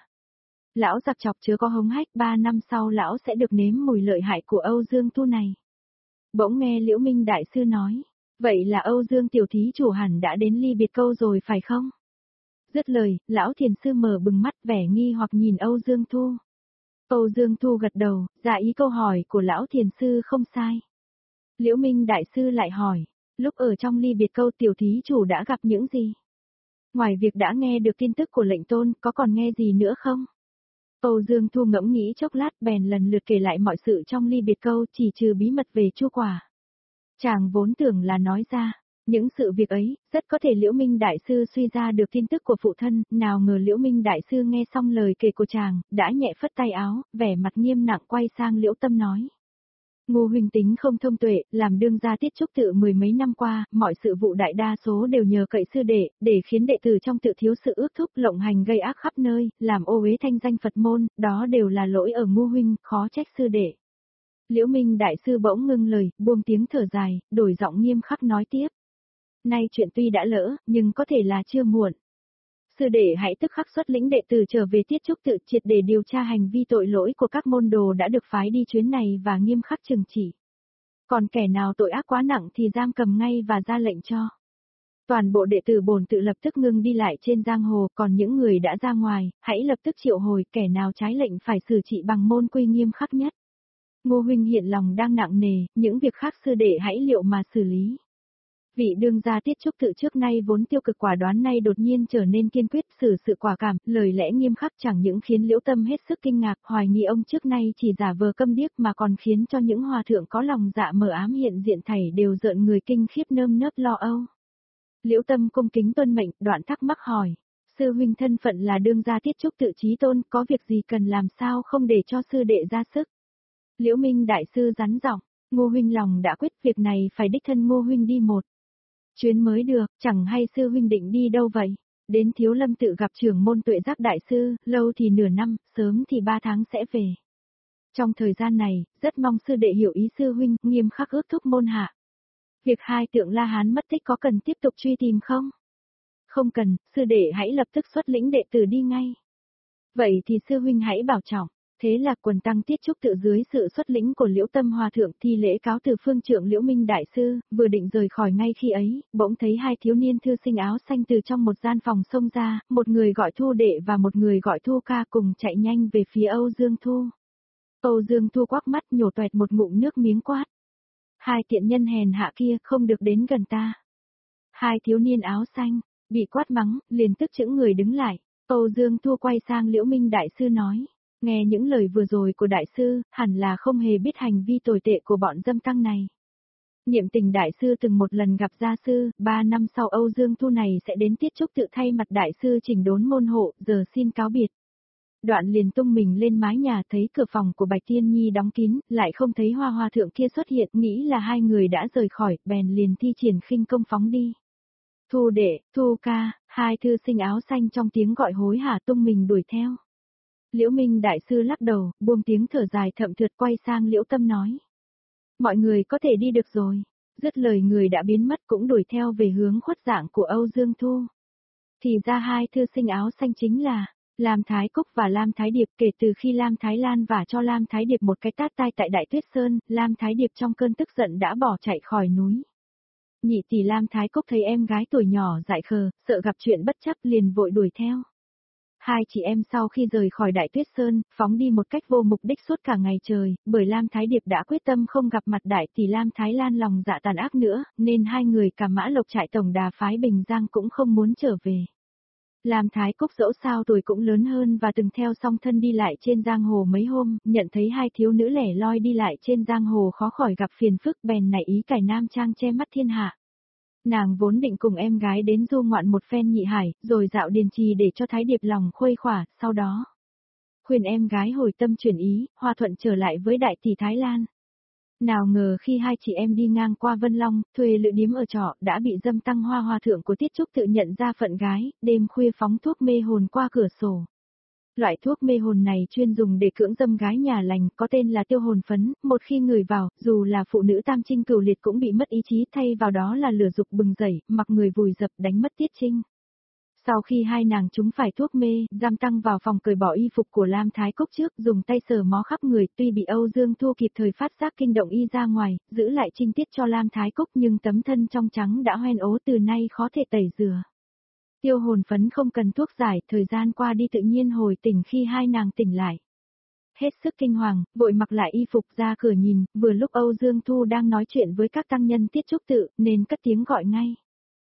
Lão giặc chọc chớ có hống hách, 3 năm sau lão sẽ được nếm mùi lợi hại của Âu Dương Thu này. Bỗng nghe Liễu Minh Đại Sư nói. Vậy là Âu Dương tiểu thí chủ hẳn đã đến Ly Biệt Câu rồi phải không? Dứt lời, lão thiền sư mở bừng mắt vẻ nghi hoặc nhìn Âu Dương Thu. Âu Dương Thu gật đầu, dạ ý câu hỏi của lão thiền sư không sai. Liễu Minh Đại Sư lại hỏi, lúc ở trong Ly Biệt Câu tiểu thí chủ đã gặp những gì? Ngoài việc đã nghe được tin tức của lệnh tôn, có còn nghe gì nữa không? Âu Dương Thu ngẫm nghĩ chốc lát bèn lần lượt kể lại mọi sự trong Ly Biệt Câu, chỉ trừ bí mật về Chu Quả. Chàng vốn tưởng là nói ra, Những sự việc ấy, rất có thể Liễu Minh Đại Sư suy ra được tin tức của phụ thân, nào ngờ Liễu Minh Đại Sư nghe xong lời kể của chàng, đã nhẹ phất tay áo, vẻ mặt nghiêm nặng quay sang Liễu Tâm nói. Ngô huynh tính không thông tuệ, làm đương gia Tiết Trúc Tự mười mấy năm qua, mọi sự vụ đại đa số đều nhờ cậy sư đệ, để khiến đệ tử trong tự thiếu sự ước thúc lộng hành gây ác khắp nơi, làm ô uế thanh danh Phật môn, đó đều là lỗi ở Ngô huynh, khó trách sư đệ. Liễu Minh Đại Sư bỗng ngưng lời, buông tiếng thở dài, đổi giọng nghiêm khắc nói tiếp. Nay chuyện tuy đã lỡ, nhưng có thể là chưa muộn. Sư đệ hãy tức khắc xuất lĩnh đệ tử trở về Tiết Trúc Tự triệt để điều tra hành vi tội lỗi của các môn đồ đã được phái đi chuyến này và nghiêm khắc trừng trị. Còn kẻ nào tội ác quá nặng thì giam cầm ngay và ra lệnh cho. Toàn bộ đệ tử bổn tự lập tức ngưng đi lại trên giang hồ, còn những người đã ra ngoài, hãy lập tức triệu hồi, kẻ nào trái lệnh phải xử trị bằng môn quy nghiêm khắc nhất. Ngô huynh hiện lòng đang nặng nề, những việc khác sư đệ hãy liệu mà xử lý. Vị đương gia Tiết Trúc Tự trước nay vốn tiêu cực quả đoán nay đột nhiên trở nên kiên quyết, xử sự quả cảm, lời lẽ nghiêm khắc chẳng những khiến Liễu Tâm hết sức kinh ngạc, hoài nghi ông trước nay chỉ giả vờ câm điếc mà còn khiến cho những hòa thượng có lòng dạ mờ ám hiện diện thảy đều rợn người kinh khiếp nơm nớp lo âu. Liễu Tâm cung kính tuân mệnh, đoạn thắc mắc hỏi, sư huynh thân phận là đương gia Tiết Trúc Tự chí tôn, có việc gì cần làm sao không để cho sư đệ ra sức. Liễu Minh Đại Sư rắn giọng, Ngô huynh lòng đã quyết, việc này phải đích thân Ngô huynh đi một chuyến mới được, chẳng hay sư huynh định đi đâu vậy? Đến Thiếu Lâm Tự gặp trưởng môn Tuệ Giác Đại Sư, lâu thì nửa năm, sớm thì 3 tháng sẽ về. Trong thời gian này, rất mong sư đệ hiểu ý sư huynh, nghiêm khắc ước thúc môn hạ. Việc hai tượng La Hán mất tích có cần tiếp tục truy tìm không? Không cần, sư đệ hãy lập tức xuất lĩnh đệ tử đi ngay. Vậy thì sư huynh hãy bảo trọng. Thế là quần tăng Tiết Trúc Tự dưới sự xuất lĩnh của Liễu Tâm Hòa Thượng thi lễ cáo từ phương trượng Liễu Minh Đại Sư, vừa định rời khỏi ngay khi ấy, bỗng thấy hai thiếu niên thư sinh áo xanh từ trong một gian phòng xông ra, một người gọi Thu Đệ và một người gọi Thu Ca cùng chạy nhanh về phía Âu Dương Thu. Âu Dương Thu quắc mắt nhổ toẹt một ngụm nước miếng quát. Hai tiện nhân hèn hạ kia không được đến gần ta. Hai thiếu niên áo xanh, bị quát mắng, liền tức chững người đứng lại. Âu Dương Thu quay sang Liễu Minh Đại Sư nói. Nghe những lời vừa rồi của đại sư, hẳn là không hề biết hành vi tồi tệ của bọn dâm tăng này. Niệm Tình đại sư từng một lần gặp gia sư, 3 năm sau Âu Dương Thu này sẽ đến Tiết Trúc Tự thay mặt đại sư chỉnh đốn môn hộ, giờ xin cáo biệt. Đoạn liền tung mình lên mái nhà thấy cửa phòng của Bạch Tiên Nhi đóng kín, lại không thấy Hoa Hoa thượng kia xuất hiện, nghĩ là hai người đã rời khỏi, bèn liền thi triển khinh công phóng đi. Thu Đệ, Thu Ca, hai thư sinh áo xanh trong tiếng gọi hối hả tung mình đuổi theo. Liễu Minh Đại Sư lắc đầu, buông tiếng thở dài thậm thượt quay sang Liễu Tâm nói. Mọi người có thể đi được rồi. Dứt lời người đã biến mất cũng đuổi theo về hướng khuất dạng của Âu Dương Thu. Thì ra hai thư sinh áo xanh chính là Lam Thái Cúc và Lam Thái Điệp. Kể từ khi Lam Thái Lan vả cho Lam Thái Điệp một cái tát tai tại Đại Tuyết Sơn, Lam Thái Điệp trong cơn tức giận đã bỏ chạy khỏi núi. Nhị tỷ Lam Thái Cúc thấy em gái tuổi nhỏ dại khờ, sợ gặp chuyện bất chấp liền vội đuổi theo. Hai chị em sau khi rời khỏi Đại Tuyết Sơn, phóng đi một cách vô mục đích suốt cả ngày trời, bởi Lam Thái Điệp đã quyết tâm không gặp mặt đại tỷ Lam Thái Lan lòng dạ tàn ác nữa, nên hai người cả Mã Lộc trại tổng đà phái Bình Giang cũng không muốn trở về. Lam Thái Cúc dẫu sao tuổi cũng lớn hơn và từng theo song thân đi lại trên giang hồ mấy hôm, nhận thấy hai thiếu nữ lẻ loi đi lại trên giang hồ khó khỏi gặp phiền phức bèn nảy ý cải nam trang che mắt thiên hạ. Nàng vốn định cùng em gái đến du ngoạn một phen Nhị Hải, rồi dạo Điền Trì để cho Thái Điệp lòng khuây khỏa, sau đó khuyên em gái hồi tâm chuyển ý, hòa thuận trở lại với đại tỷ Thái Lan. Nào ngờ khi hai chị em đi ngang qua Vân Long, thuê lữ điếm ở trọ, đã bị dâm tăng Hoa Hoa thượng của Tiết Trúc Tự nhận ra phận gái, đêm khuya phóng thuốc mê hồn qua cửa sổ. Loại thuốc mê hồn này chuyên dùng để cưỡng dâm gái nhà lành, có tên là tiêu hồn phấn, một khi người vào, dù là phụ nữ tam trinh cửu liệt cũng bị mất ý chí, thay vào đó là lửa dục bừng dậy, mặc người vùi dập đánh mất tiết trinh. Sau khi hai nàng chúng phải thuốc mê, giam tăng vào phòng cởi bỏ y phục của Lam Thái Cúc trước, dùng tay sờ mó khắp người, tuy bị Âu Dương Thu kịp thời phát giác kinh động y ra ngoài, giữ lại trinh tiết cho Lam Thái Cúc nhưng tấm thân trong trắng đã hoen ố từ nay khó thể tẩy rửa. Tiêu hồn phấn không cần thuốc giải, thời gian qua đi tự nhiên hồi tỉnh khi hai nàng tỉnh lại. Hết sức kinh hoàng, vội mặc lại y phục ra cửa nhìn, vừa lúc Âu Dương Thu đang nói chuyện với các tăng nhân Tiết Trúc Tự, nên cất tiếng gọi ngay.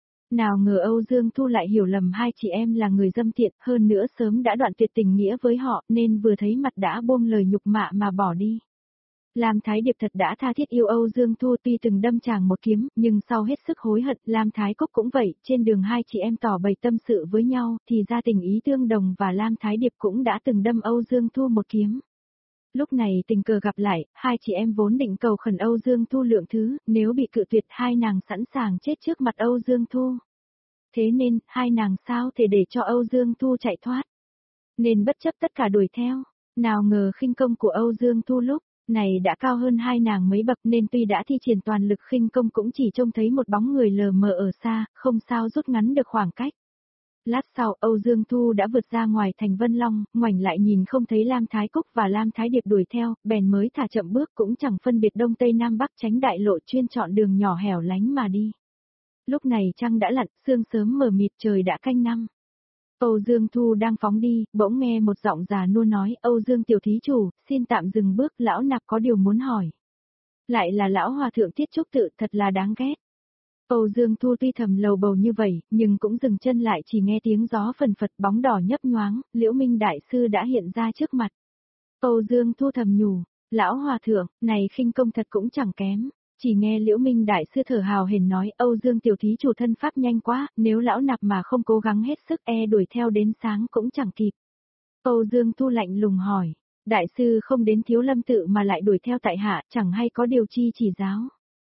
Nào ngờ Âu Dương Thu lại hiểu lầm hai chị em là người dâm tiện, hơn nữa sớm đã đoạn tuyệt tình nghĩa với họ, nên vừa thấy mặt đã buông lời nhục mạ mà bỏ đi. Lam Thái Điệp thật đã tha thiết yêu Âu Dương Thu, tuy từng đâm chàng một kiếm, nhưng sau hết sức hối hận, Lam Thái Cúc cũng vậy, trên đường hai chị em tỏ bày tâm sự với nhau, thì ra tình ý tương đồng và Lam Thái Điệp cũng đã từng đâm Âu Dương Thu một kiếm. Lúc này tình cờ gặp lại, hai chị em vốn định cầu khẩn Âu Dương Thu lượng thứ, nếu bị cự tuyệt hai nàng sẵn sàng chết trước mặt Âu Dương Thu. Thế nên, hai nàng sao thể để cho Âu Dương Thu chạy thoát. Nên bất chấp tất cả đuổi theo, nào ngờ khinh công của Âu Dương Thu lúc này đã cao hơn hai nàng mấy bậc nên tuy đã thi triển toàn lực khinh công cũng chỉ trông thấy một bóng người lờ mờ ở xa, không sao rút ngắn được khoảng cách. Lát sau Âu Dương Thu đã vượt ra ngoài thành Vân Long, ngoảnh lại nhìn không thấy Lam Thái Cúc và Lam Thái Điệp đuổi theo, bèn mới thả chậm bước cũng chẳng phân biệt đông tây nam bắc tránh đại lộ chuyên chọn đường nhỏ hẻo lánh mà đi. Lúc này trăng đã lặn, sương sớm mờ mịt trời đã canh năm. Âu Dương Thu đang phóng đi, bỗng nghe một giọng già nua nói, Âu Dương tiểu thí chủ, xin tạm dừng bước, lão nạp có điều muốn hỏi. Lại là lão hòa thượng Tiết Trúc Tự, thật là đáng ghét. Âu Dương Thu tuy thầm lầu bầu như vậy, nhưng cũng dừng chân lại chỉ nghe tiếng gió phần phật bóng đỏ nhấp nhoáng, Liễu Minh Đại Sư đã hiện ra trước mặt. Âu Dương Thu thầm nhủ, lão hòa thượng, này khinh công thật cũng chẳng kém. Chỉ nghe Liễu Minh Đại Sư thở hào hển nói, Âu Dương tiểu thí chủ thân pháp nhanh quá, nếu lão nạp mà không cố gắng hết sức đuổi theo đến sáng cũng chẳng kịp. Âu Dương Thu lạnh lùng hỏi, Đại Sư không đến Thiếu Lâm tự mà lại đuổi theo tại hạ, chẳng hay có điều chi chỉ giáo.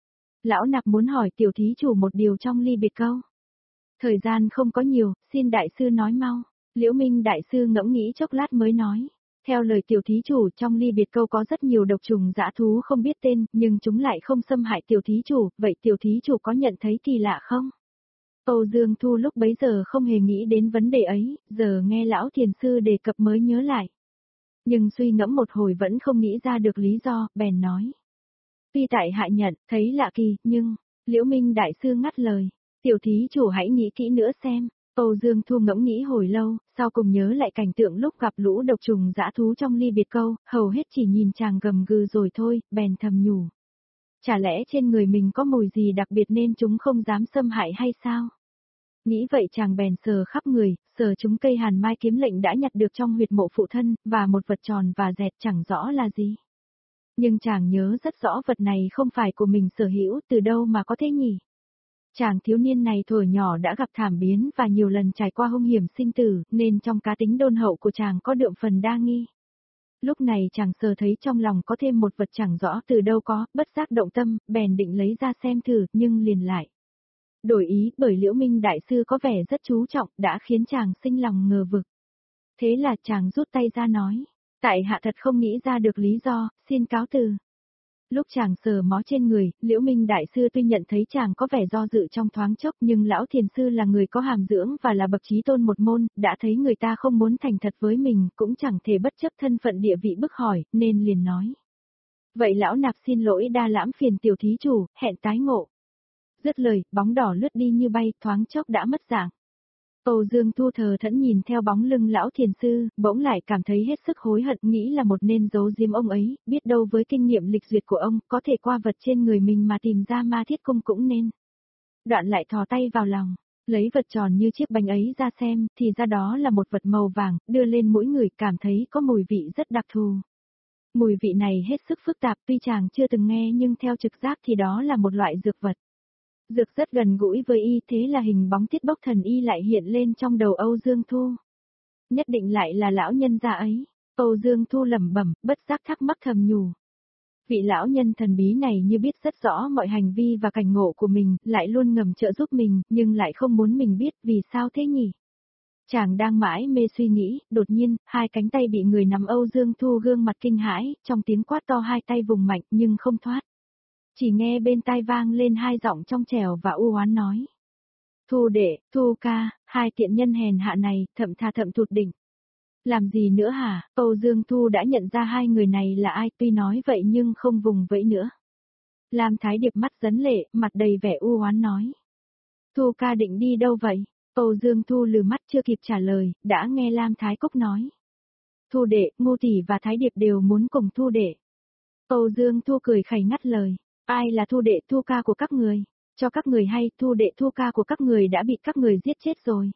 Lão nạp muốn hỏi tiểu thí chủ một điều trong ly biệt câu. Thời gian không có nhiều, xin Đại Sư nói mau. Liễu Minh Đại Sư ngẫm nghĩ chốc lát mới nói. Theo lời tiểu thí chủ, trong ly biệt câu có rất nhiều độc trùng dã thú không biết tên, nhưng chúng lại không xâm hại tiểu thí chủ, vậy tiểu thí chủ có nhận thấy kỳ lạ không? Âu Dương Thu lúc bấy giờ không hề nghĩ đến vấn đề ấy, giờ nghe lão thiền sư đề cập mới nhớ lại. Nhưng suy ngẫm một hồi vẫn không nghĩ ra được lý do, bèn nói. Tuy tại hạ nhận, thấy lạ kỳ, nhưng, Liễu Minh Đại Sư ngắt lời, tiểu thí chủ hãy nghĩ kỹ nữa xem. Âu Dương Thu ngẫm nghĩ hồi lâu, sau cùng nhớ lại cảnh tượng lúc gặp lũ độc trùng dã thú trong ly biệt câu, hầu hết chỉ nhìn chàng gầm gừ rồi thôi, bèn thầm nhủ. Chả lẽ trên người mình có mùi gì đặc biệt nên chúng không dám xâm hại hay sao? Nghĩ vậy chàng bèn sờ khắp người, sờ chúng cây hàn mai kiếm lệnh đã nhặt được trong huyệt mộ phụ thân, và một vật tròn và dẹt chẳng rõ là gì. Nhưng chàng nhớ rất rõ vật này không phải của mình sở hữu, từ đâu mà có thế nhỉ? Chàng thiếu niên này thuở nhỏ đã gặp thảm biến và nhiều lần trải qua hung hiểm sinh tử, nên trong cá tính đôn hậu của chàng có đượm phần đa nghi. Lúc này chàng sờ thấy trong lòng có thêm một vật chẳng rõ từ đâu có, bất giác động tâm, bèn định lấy ra xem thử, nhưng liền lại. Đổi ý, bởi Liễu Minh Đại Sư có vẻ rất chú trọng, đã khiến chàng sinh lòng ngờ vực. Thế là chàng rút tay ra nói, tại hạ thật không nghĩ ra được lý do, xin cáo từ. Lúc chàng sờ mó trên người, Liễu Minh Đại Sư tuy nhận thấy chàng có vẻ do dự trong thoáng chốc nhưng lão thiền sư là người có hàm dưỡng và là bậc trí tôn một môn, đã thấy người ta không muốn thành thật với mình, cũng chẳng thể bất chấp thân phận địa vị bức hỏi, nên liền nói. Vậy lão nạp xin lỗi đa lãm phiền tiểu thí chủ, hẹn tái ngộ. Dứt lời, bóng đỏ lướt đi như bay, thoáng chốc đã mất dạng. Âu Dương Thu thờ thẫn nhìn theo bóng lưng lão thiền sư, bỗng lại cảm thấy hết sức hối hận, nghĩ là một nên giấu giếm ông ấy, biết đâu với kinh nghiệm lịch duyệt của ông, có thể qua vật trên người mình mà tìm ra ma thiết cung cũng nên. Đoạn lại thò tay vào lòng, lấy vật tròn như chiếc bánh ấy ra xem, thì ra đó là một vật màu vàng, đưa lên mũi người cảm thấy có mùi vị rất đặc thù. Mùi vị này hết sức phức tạp, tuy chàng chưa từng nghe nhưng theo trực giác thì đó là một loại dược vật. Dược rất gần gũi với y, thế là hình bóng Tiết Bốc Thần y lại hiện lên trong đầu Âu Dương Thu. Nhất định lại là lão nhân gia ấy. Âu Dương Thu lẩm bẩm, bất giác thắc mắc thầm nhủ. Vị lão nhân thần bí này như biết rất rõ mọi hành vi và cảnh ngộ của mình, lại luôn ngầm trợ giúp mình, nhưng lại không muốn mình biết vì sao thế nhỉ? Chàng đang mãi mê suy nghĩ, đột nhiên, hai cánh tay bị người nắm Âu Dương Thu gương mặt kinh hãi, trong tiếng quát to hai tay vùng mạnh nhưng không thoát. Chỉ nghe bên tai vang lên hai giọng trong trẻo và u oán nói. Thu đệ, Thu ca, hai tiện nhân hèn hạ này, thậm tha thậm thụt đỉnh. Làm gì nữa hả? Âu Dương Thu đã nhận ra hai người này là ai, tuy nói vậy nhưng không vùng vẫy nữa. Lam Thái Điệp mắt dấn lệ, mặt đầy vẻ u oán nói. Thu ca định đi đâu vậy? Âu Dương Thu lừ mắt chưa kịp trả lời, đã nghe Lam Thái Cúc nói. Thu đệ, Ngô tỷ và Thái Điệp đều muốn cùng Thu đệ. Âu Dương Thu cười khẩy ngắt lời. Ai là Thu đệ Thu ca của các người? Cho các người hay, Thu đệ Thu ca của các người đã bị các người giết chết rồi.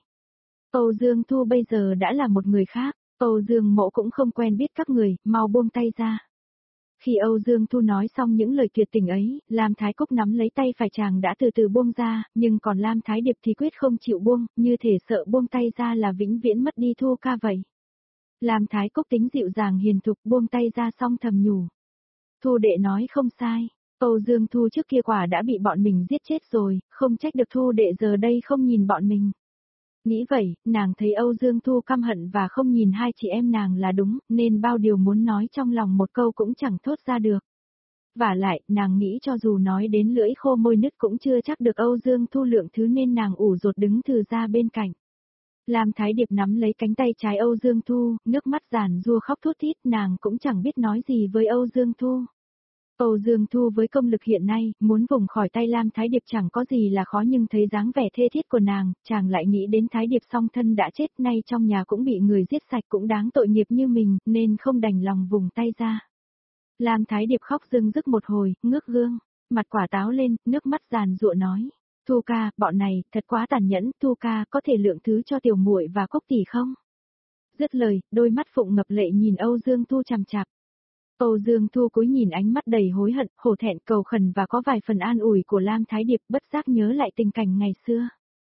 Âu Dương Thu bây giờ đã là một người khác, Âu Dương Mộ cũng không quen biết các người, mau buông tay ra. Khi Âu Dương Thu nói xong những lời tuyệt tình ấy, Lam Thái Cúc nắm lấy tay phải chàng đã từ từ buông ra, nhưng còn Lam Thái Điệp thì quyết không chịu buông, như thể sợ buông tay ra là vĩnh viễn mất đi Thu ca vậy. Lam Thái Cúc tính dịu dàng hiền thục buông tay ra xong thầm nhủ. Thu đệ nói không sai, Âu Dương Thu trước kia quả đã bị bọn mình giết chết rồi, không trách được Thu đệ giờ đây không nhìn bọn mình. Nghĩ vậy, nàng thấy Âu Dương Thu căm hận và không nhìn hai chị em nàng là đúng, nên bao điều muốn nói trong lòng một câu cũng chẳng thốt ra được. Vả lại, nàng nghĩ cho dù nói đến lưỡi khô môi nứt cũng chưa chắc được Âu Dương Thu lượng thứ nên nàng ủ rột đứng từ ra bên cạnh. Lam Thái Điệp nắm lấy cánh tay trái Âu Dương Thu, nước mắt giàn giụa khóc thút thít, nàng cũng chẳng biết nói gì với Âu Dương Thu. Âu Dương Thu với công lực hiện nay, muốn vùng khỏi tay Lam Thái Điệp chẳng có gì là khó, nhưng thấy dáng vẻ thê thiết của nàng, chàng lại nghĩ đến Thái Điệp song thân đã chết, nay trong nhà cũng bị người giết sạch, cũng đáng tội nghiệp như mình, nên không đành lòng vùng tay ra. Lam Thái Điệp khóc rưng rức một hồi, ngước gương, mặt quả táo lên, nước mắt giàn giụa nói: Thu ca, bọn này thật quá tàn nhẫn, Thu ca có thể lượng thứ cho tiểu muội và Cốc tỷ không? Dứt lời, đôi mắt phụng ngập lệ nhìn Âu Dương Thu chằm chằm. Âu Dương Thu cúi nhìn ánh mắt đầy hối hận, hổ thẹn cầu khẩn và có vài phần an ủi của Lam Thái Điệp, bất giác nhớ lại tình cảnh ngày xưa.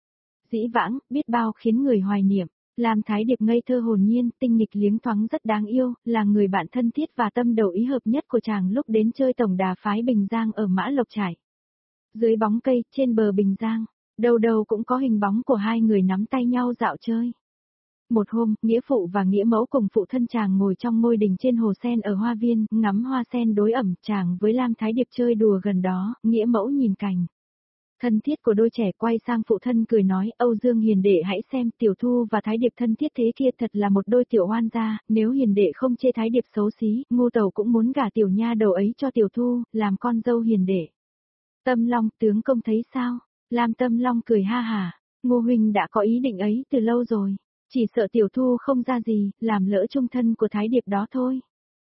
Dĩ vãng, biết bao khiến người hoài niệm. Lam Thái Điệp ngây thơ hồn nhiên, tinh nghịch liếng thoáng rất đáng yêu, là người bạn thân thiết và tâm đầu ý hợp nhất của chàng lúc đến chơi tổng đà phái Bình Giang ở Mã Lộc Trải. Dưới bóng cây, trên bờ Bình Giang, đâu đâu cũng có hình bóng của hai người nắm tay nhau dạo chơi. Một hôm, nghĩa phụ và nghĩa mẫu cùng phụ thân chàng ngồi trong ngôi đình trên hồ sen ở hoa viên, ngắm hoa sen đối ẩm, chàng với Lam Thái Điệp chơi đùa gần đó, nghĩa mẫu nhìn cảnh thân thiết của đôi trẻ quay sang phụ thân cười nói: Âu Dương hiền đệ hãy xem, Tiểu Thu và Thái Điệp thân thiết thế kia thật là một đôi tiểu oan gia, nếu hiền đệ không chê Thái Điệp xấu xí, Ngô Tẩu cũng muốn gả tiểu nha đầu ấy cho Tiểu Thu, làm con dâu hiền đệ. Tâm Long, tướng công thấy sao? Lam Tâm Long cười ha hả, Ngô huynh đã có ý định ấy từ lâu rồi. Chỉ sợ Tiểu Thu không ra gì, làm lỡ chung thân của Thái Điệp đó thôi.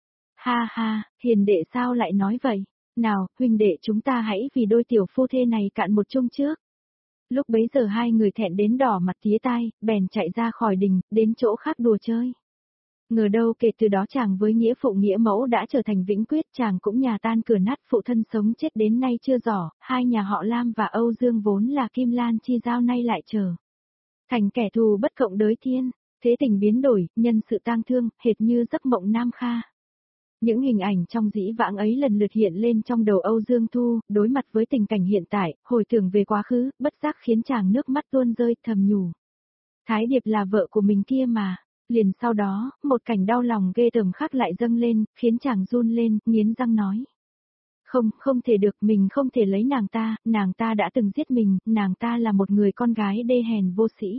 Ha ha, hiền đệ sao lại nói vậy? Nào, huynh đệ chúng ta hãy vì đôi tiểu phu thê này cạn một chung trước. Lúc bấy giờ hai người thẹn đến đỏ mặt tía tai, bèn chạy ra khỏi đình, đến chỗ khác đùa chơi. Ngờ đâu kể từ đó chàng với nghĩa phụ nghĩa mẫu đã trở thành vĩnh quyết, chàng cũng nhà tan cửa nát, phụ thân sống chết đến nay chưa rõ, hai nhà họ Lam và Âu Dương vốn là kim lan chi giao nay lại trở thành kẻ thù bất cộng đới thiên, thế tình biến đổi, nhân sự tang thương, hệt như giấc mộng Nam Kha. Những hình ảnh trong dĩ vãng ấy lần lượt hiện lên trong đầu Âu Dương Thu, đối mặt với tình cảnh hiện tại, hồi tưởng về quá khứ, bất giác khiến chàng nước mắt tuôn rơi, thầm nhủ. Thái Điệp là vợ của mình kia mà. Liền sau đó, một cảnh đau lòng ghê tởm khác lại dâng lên, khiến chàng run lên, nghiến răng nói. Không, không thể được, mình không thể lấy nàng ta đã từng giết mình, nàng ta là một người con gái đê hèn vô sĩ.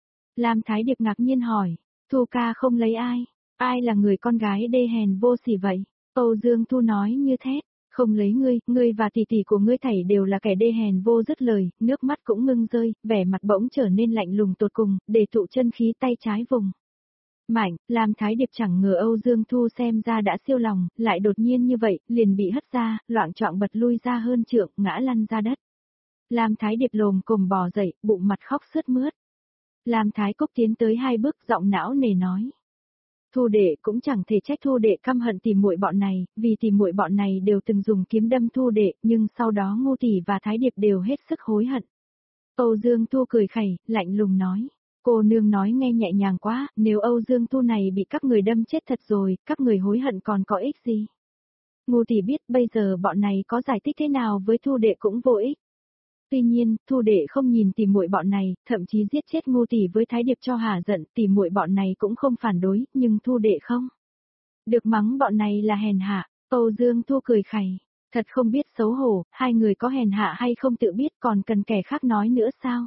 Lam Thái Điệp ngạc nhiên hỏi, Thu ca không lấy ai? Ai là người con gái đê hèn vô sỉ vậy? Âu Dương Thu nói như thế, không lấy ngươi và tỷ tỷ của ngươi thảy đều là kẻ đê hèn vô, dứt lời, nước mắt cũng ngưng rơi, vẻ mặt bỗng trở nên lạnh lùng tột cùng, để tụ chân khí tay trái vùng. Mạnh, Lam Thái Điệp chẳng ngờ Âu Dương Thu xem ra đã siêu lòng, lại đột nhiên như vậy, liền bị hất ra, loạng choạng bật lui ra hơn trượng, ngã lăn ra đất. Lam Thái Điệp lồm cồm bò dậy, bụng mặt khóc sướt mướt. Lam Thái Cúc tiến tới hai bước, giọng não nề nói. Thu đệ cũng chẳng thể trách Thu đệ căm hận tìm muội bọn này, vì tìm muội bọn này đều từng dùng kiếm đâm Thu đệ, nhưng sau đó Ngô tỷ và Thái Điệp đều hết sức hối hận. Âu Dương Thu cười khẩy, lạnh lùng nói. Cô nương nói nghe nhẹ nhàng quá, nếu Âu Dương Thu này bị các người đâm chết thật rồi, các người hối hận còn có ích gì? Ngô tỷ biết bây giờ bọn này có giải thích thế nào với Thu đệ cũng vô ích. Tuy nhiên, Thu đệ không nhìn tìm muội bọn này, thậm chí giết chết Ngô tỷ với Thái Điệp cho hả giận, tìm muội bọn này cũng không phản đối, nhưng Thu đệ không. Được mắng bọn này là hèn hạ, Âu Dương Thu cười khẩy, thật không biết xấu hổ, hai người có hèn hạ hay không tự biết còn cần kẻ khác nói nữa sao?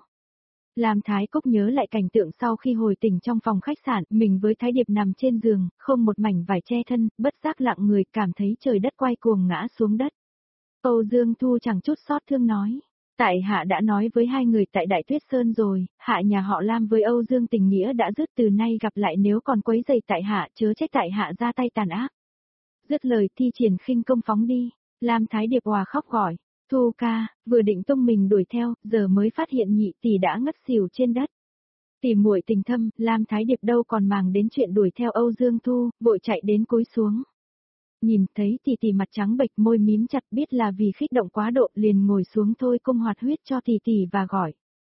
Lam Thái Cúc nhớ lại cảnh tượng sau khi hồi tỉnh trong phòng khách sạn, mình với Thái Điệp nằm trên giường, không một mảnh vải che thân, bất giác lặng người, cảm thấy trời đất quay cuồng ngã xuống đất. Âu Dương Thu chẳng chút xót thương nói. Tại hạ đã nói với hai người tại Đại Tuyết Sơn rồi, hạ nhà họ Lam với Âu Dương tình nghĩa đã dứt, từ nay gặp lại nếu còn quấy rầy tại hạ chớ trách tại hạ ra tay tàn ác. Dứt lời thi triển khinh công phóng đi, Lam Thái Điệp hòa khóc gọi, Thu ca, vừa định tung mình đuổi theo, giờ mới phát hiện nhị tỷ đã ngất xỉu trên đất. Tỷ muội tình thâm, Lam Thái Điệp đâu còn màng đến chuyện đuổi theo Âu Dương Thu, vội chạy đến cúi xuống. Nhìn thấy tỷ tỷ mặt trắng bệch môi mím chặt biết là vì kích động quá độ liền ngồi xuống thôi cung hoạt huyết cho tỷ tỷ và gọi.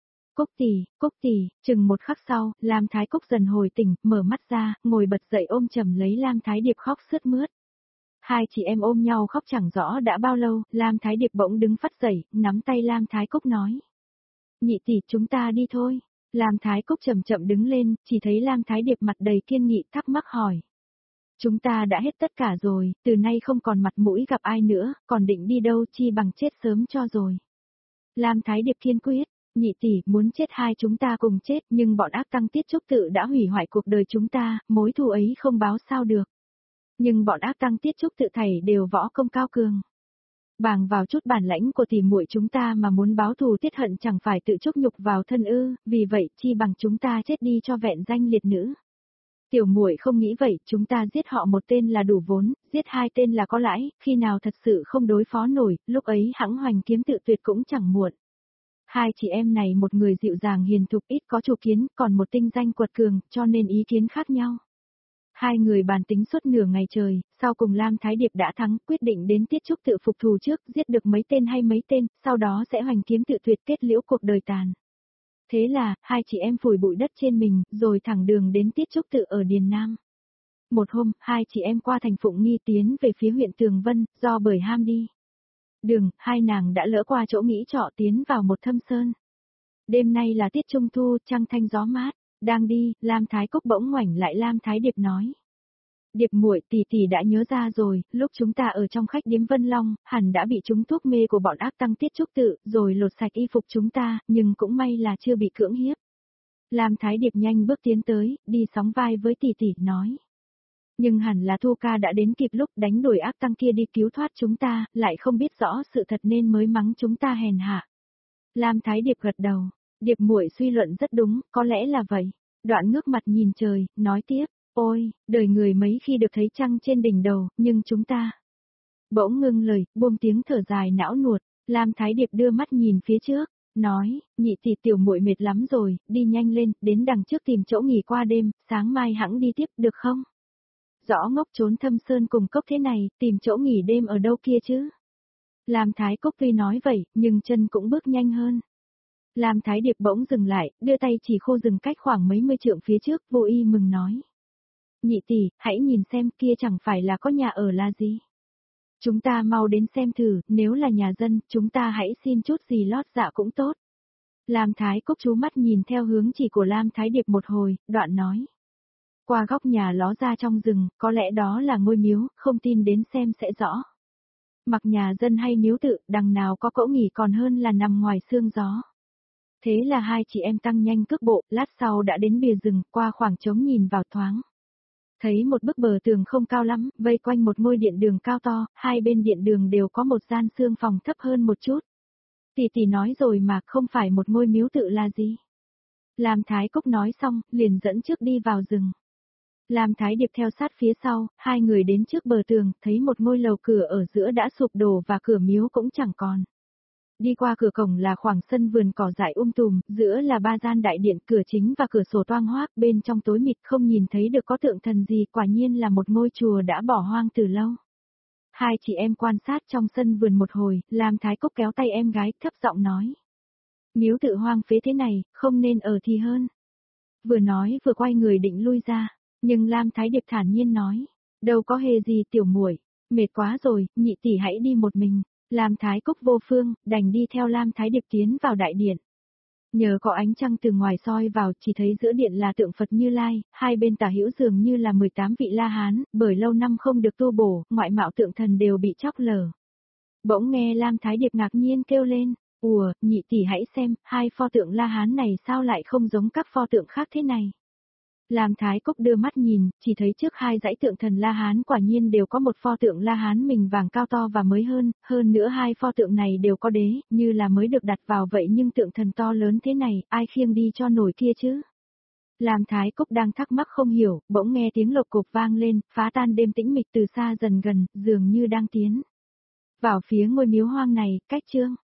Cúc tỷ, chừng một khắc sau, Lam Thái Cúc dần hồi tỉnh, mở mắt ra, ngồi bật dậy ôm chầm lấy Lam Thái Điệp khóc sướt mướt. Hai chị em ôm nhau khóc chẳng rõ đã bao lâu, Lam Thái Điệp bỗng đứng phắt dậy, nắm tay Lam Thái Cúc nói. Nhị tỷ chúng ta đi thôi. Lam Thái Cúc chậm chậm đứng lên, chỉ thấy Lam Thái Điệp mặt đầy kiên nghị thắc mắc hỏi. Chúng ta đã hết tất cả rồi, từ nay không còn mặt mũi gặp ai nữa, còn định đi đâu chi bằng chết sớm cho rồi. Lam Thái Điệp kiên quyết. Nhị tỷ muốn chết hai chúng ta cùng chết nhưng bọn ác tăng Tiết Trúc Tự đã hủy hoại cuộc đời chúng ta, mối thù ấy không báo sao được. Nhưng bọn ác tăng Tiết Trúc Tự thảy đều võ công cao cường. Bằng vào chút bản lãnh của tỷ muội chúng ta mà muốn báo thù tiết hận chẳng phải tự chuốc nhục vào thân ư, vì vậy chi bằng chúng ta chết đi cho vẹn danh liệt nữ. Tiểu muội không nghĩ vậy, chúng ta giết họ một tên là đủ vốn, giết hai tên là có lãi, khi nào thật sự không đối phó nổi, lúc ấy hãng hoành kiếm tự tuyệt cũng chẳng muộn. Hai chị em này một người dịu dàng hiền thục ít có chủ kiến, còn một tinh danh quật cường, cho nên ý kiến khác nhau. Hai người bàn tính suốt nửa ngày trời, sau cùng Lam Thái Điệp đã thắng, quyết định đến Tiết Trúc Tự phục thù trước, giết được mấy tên hay mấy tên, sau đó sẽ hoành kiếm tự tuyệt kết liễu cuộc đời tàn. Thế là, hai chị em phủi bụi đất trên mình, rồi thẳng đường đến Tiết Trúc Tự ở Điền Nam. Một hôm, hai chị em qua thành Phụng Nghi tiến về phía huyện Tường Vân, do bởi ham đi đường, hai nàng đã lỡ qua chỗ nghỉ trọ tiến vào một thâm sơn. Đêm nay là tiết trung thu, trăng thanh gió mát, đang đi, Lam Thái Cúc bỗng ngoảnh lại Lam Thái Điệp nói. Điệp muội tỷ tỷ đã nhớ ra rồi, lúc chúng ta ở trong khách điếm Vân Long, hẳn đã bị trúng thuốc mê của bọn ác tăng Tiết Trúc Tự, rồi lột sạch y phục chúng ta, nhưng cũng may là chưa bị cưỡng hiếp. Lam Thái Điệp nhanh bước tiến tới, đi sóng vai với tỷ tỷ, nói. Nhưng hẳn là Thu ca đã đến kịp lúc đánh đuổi ác tăng kia đi cứu thoát chúng ta, lại không biết rõ sự thật nên mới mắng chúng ta hèn hạ. Lam Thái Điệp gật đầu, Điệp muội suy luận rất đúng, có lẽ là vậy. Đoạn ngước mặt nhìn trời, nói tiếp, ôi, đời người mấy khi được thấy trăng trên đỉnh đầu, nhưng chúng ta. Bỗng ngưng lời, buông tiếng thở dài não nuột, Lam Thái Điệp đưa mắt nhìn phía trước, nói, nhị tỷ tiểu muội mệt lắm rồi, đi nhanh lên, đến đằng trước tìm chỗ nghỉ qua đêm, sáng mai hẵng đi tiếp được không? Rõ ngốc trốn thâm sơn cùng cốc thế này, tìm chỗ nghỉ đêm ở đâu kia chứ? Lam Thái Cúc tuy nói vậy, nhưng chân cũng bước nhanh hơn. Lam Thái Điệp bỗng dừng lại, đưa tay chỉ khô rừng cách khoảng mấy mươi trượng phía trước, vô y mừng nói. Nhị tỷ, hãy nhìn xem kia chẳng phải là có nhà ở là gì. Chúng ta mau đến xem thử, nếu là nhà dân, chúng ta hãy xin chút gì lót dạ cũng tốt. Lam Thái Cúc chú mắt nhìn theo hướng chỉ của Lam Thái Điệp một hồi, đoạn nói. Qua góc nhà ló ra trong rừng, có lẽ đó là ngôi miếu, không tin đến xem sẽ rõ. Mặc nhà dân hay miếu tự, đằng nào có cỗ nghỉ còn hơn là nằm ngoài sương gió. Thế là hai chị em tăng nhanh cước bộ, lát sau đã đến bìa rừng, qua khoảng trống nhìn vào thoáng. Thấy một bức bờ tường không cao lắm, vây quanh một ngôi điện đường cao to, hai bên điện đường đều có một gian xương phòng thấp hơn một chút. Tỷ tỷ nói rồi mà, không phải một ngôi miếu tự là gì. Lam Thái Cúc nói xong, liền dẫn trước đi vào rừng. Lam Thái Điệp theo sát phía sau, hai người đến trước bờ tường, thấy một ngôi lầu cửa ở giữa đã sụp đổ và cửa miếu cũng chẳng còn. Đi qua cửa cổng là khoảng sân vườn cỏ dại tùm, giữa là ba gian đại điện, cửa chính và cửa sổ toang hoác, bên trong tối mịt không nhìn thấy được có tượng thần gì, quả nhiên là một ngôi chùa đã bỏ hoang từ lâu. Hai chị em quan sát trong sân vườn một hồi, Lam Thái Cúc kéo tay em gái, thấp giọng nói. Miếu tự hoang phế thế này, không nên ở thì hơn. Vừa nói vừa quay người định lui ra, nhưng Lam Thái Điệp thản nhiên nói. Đâu có hề gì tiểu muội, mệt quá rồi, nhị tỷ hãy đi một mình. Lam Thái Cúc vô phương, đành đi theo Lam Thái Điệp tiến vào đại điện. Nhờ có ánh trăng từ ngoài soi vào, chỉ thấy giữa điện là tượng Phật Như Lai, hai bên tả hữu dường như là 18 vị La Hán, bởi lâu năm không được tu bổ, ngoại mạo tượng thần đều bị chóc lở. Bỗng nghe Lam Thái Điệp ngạc nhiên kêu lên, ùa, nhị tỷ hãy xem, hai pho tượng La Hán này sao lại không giống các pho tượng khác thế này. Lam Thái Cúc đưa mắt nhìn, chỉ thấy trước hai dãy tượng thần La Hán quả nhiên đều có một pho tượng La Hán mình vàng cao to và mới hơn nữa hai pho tượng này đều có đế, như là mới được đặt vào vậy nhưng tượng thần to lớn thế này, ai khiêng đi cho nổi kia chứ? Lam Thái Cúc đang thắc mắc không hiểu, bỗng nghe tiếng lộc cộp vang lên, phá tan đêm tĩnh mịch từ xa dần gần, dường như đang tiến vào phía ngôi miếu hoang này, cách chương.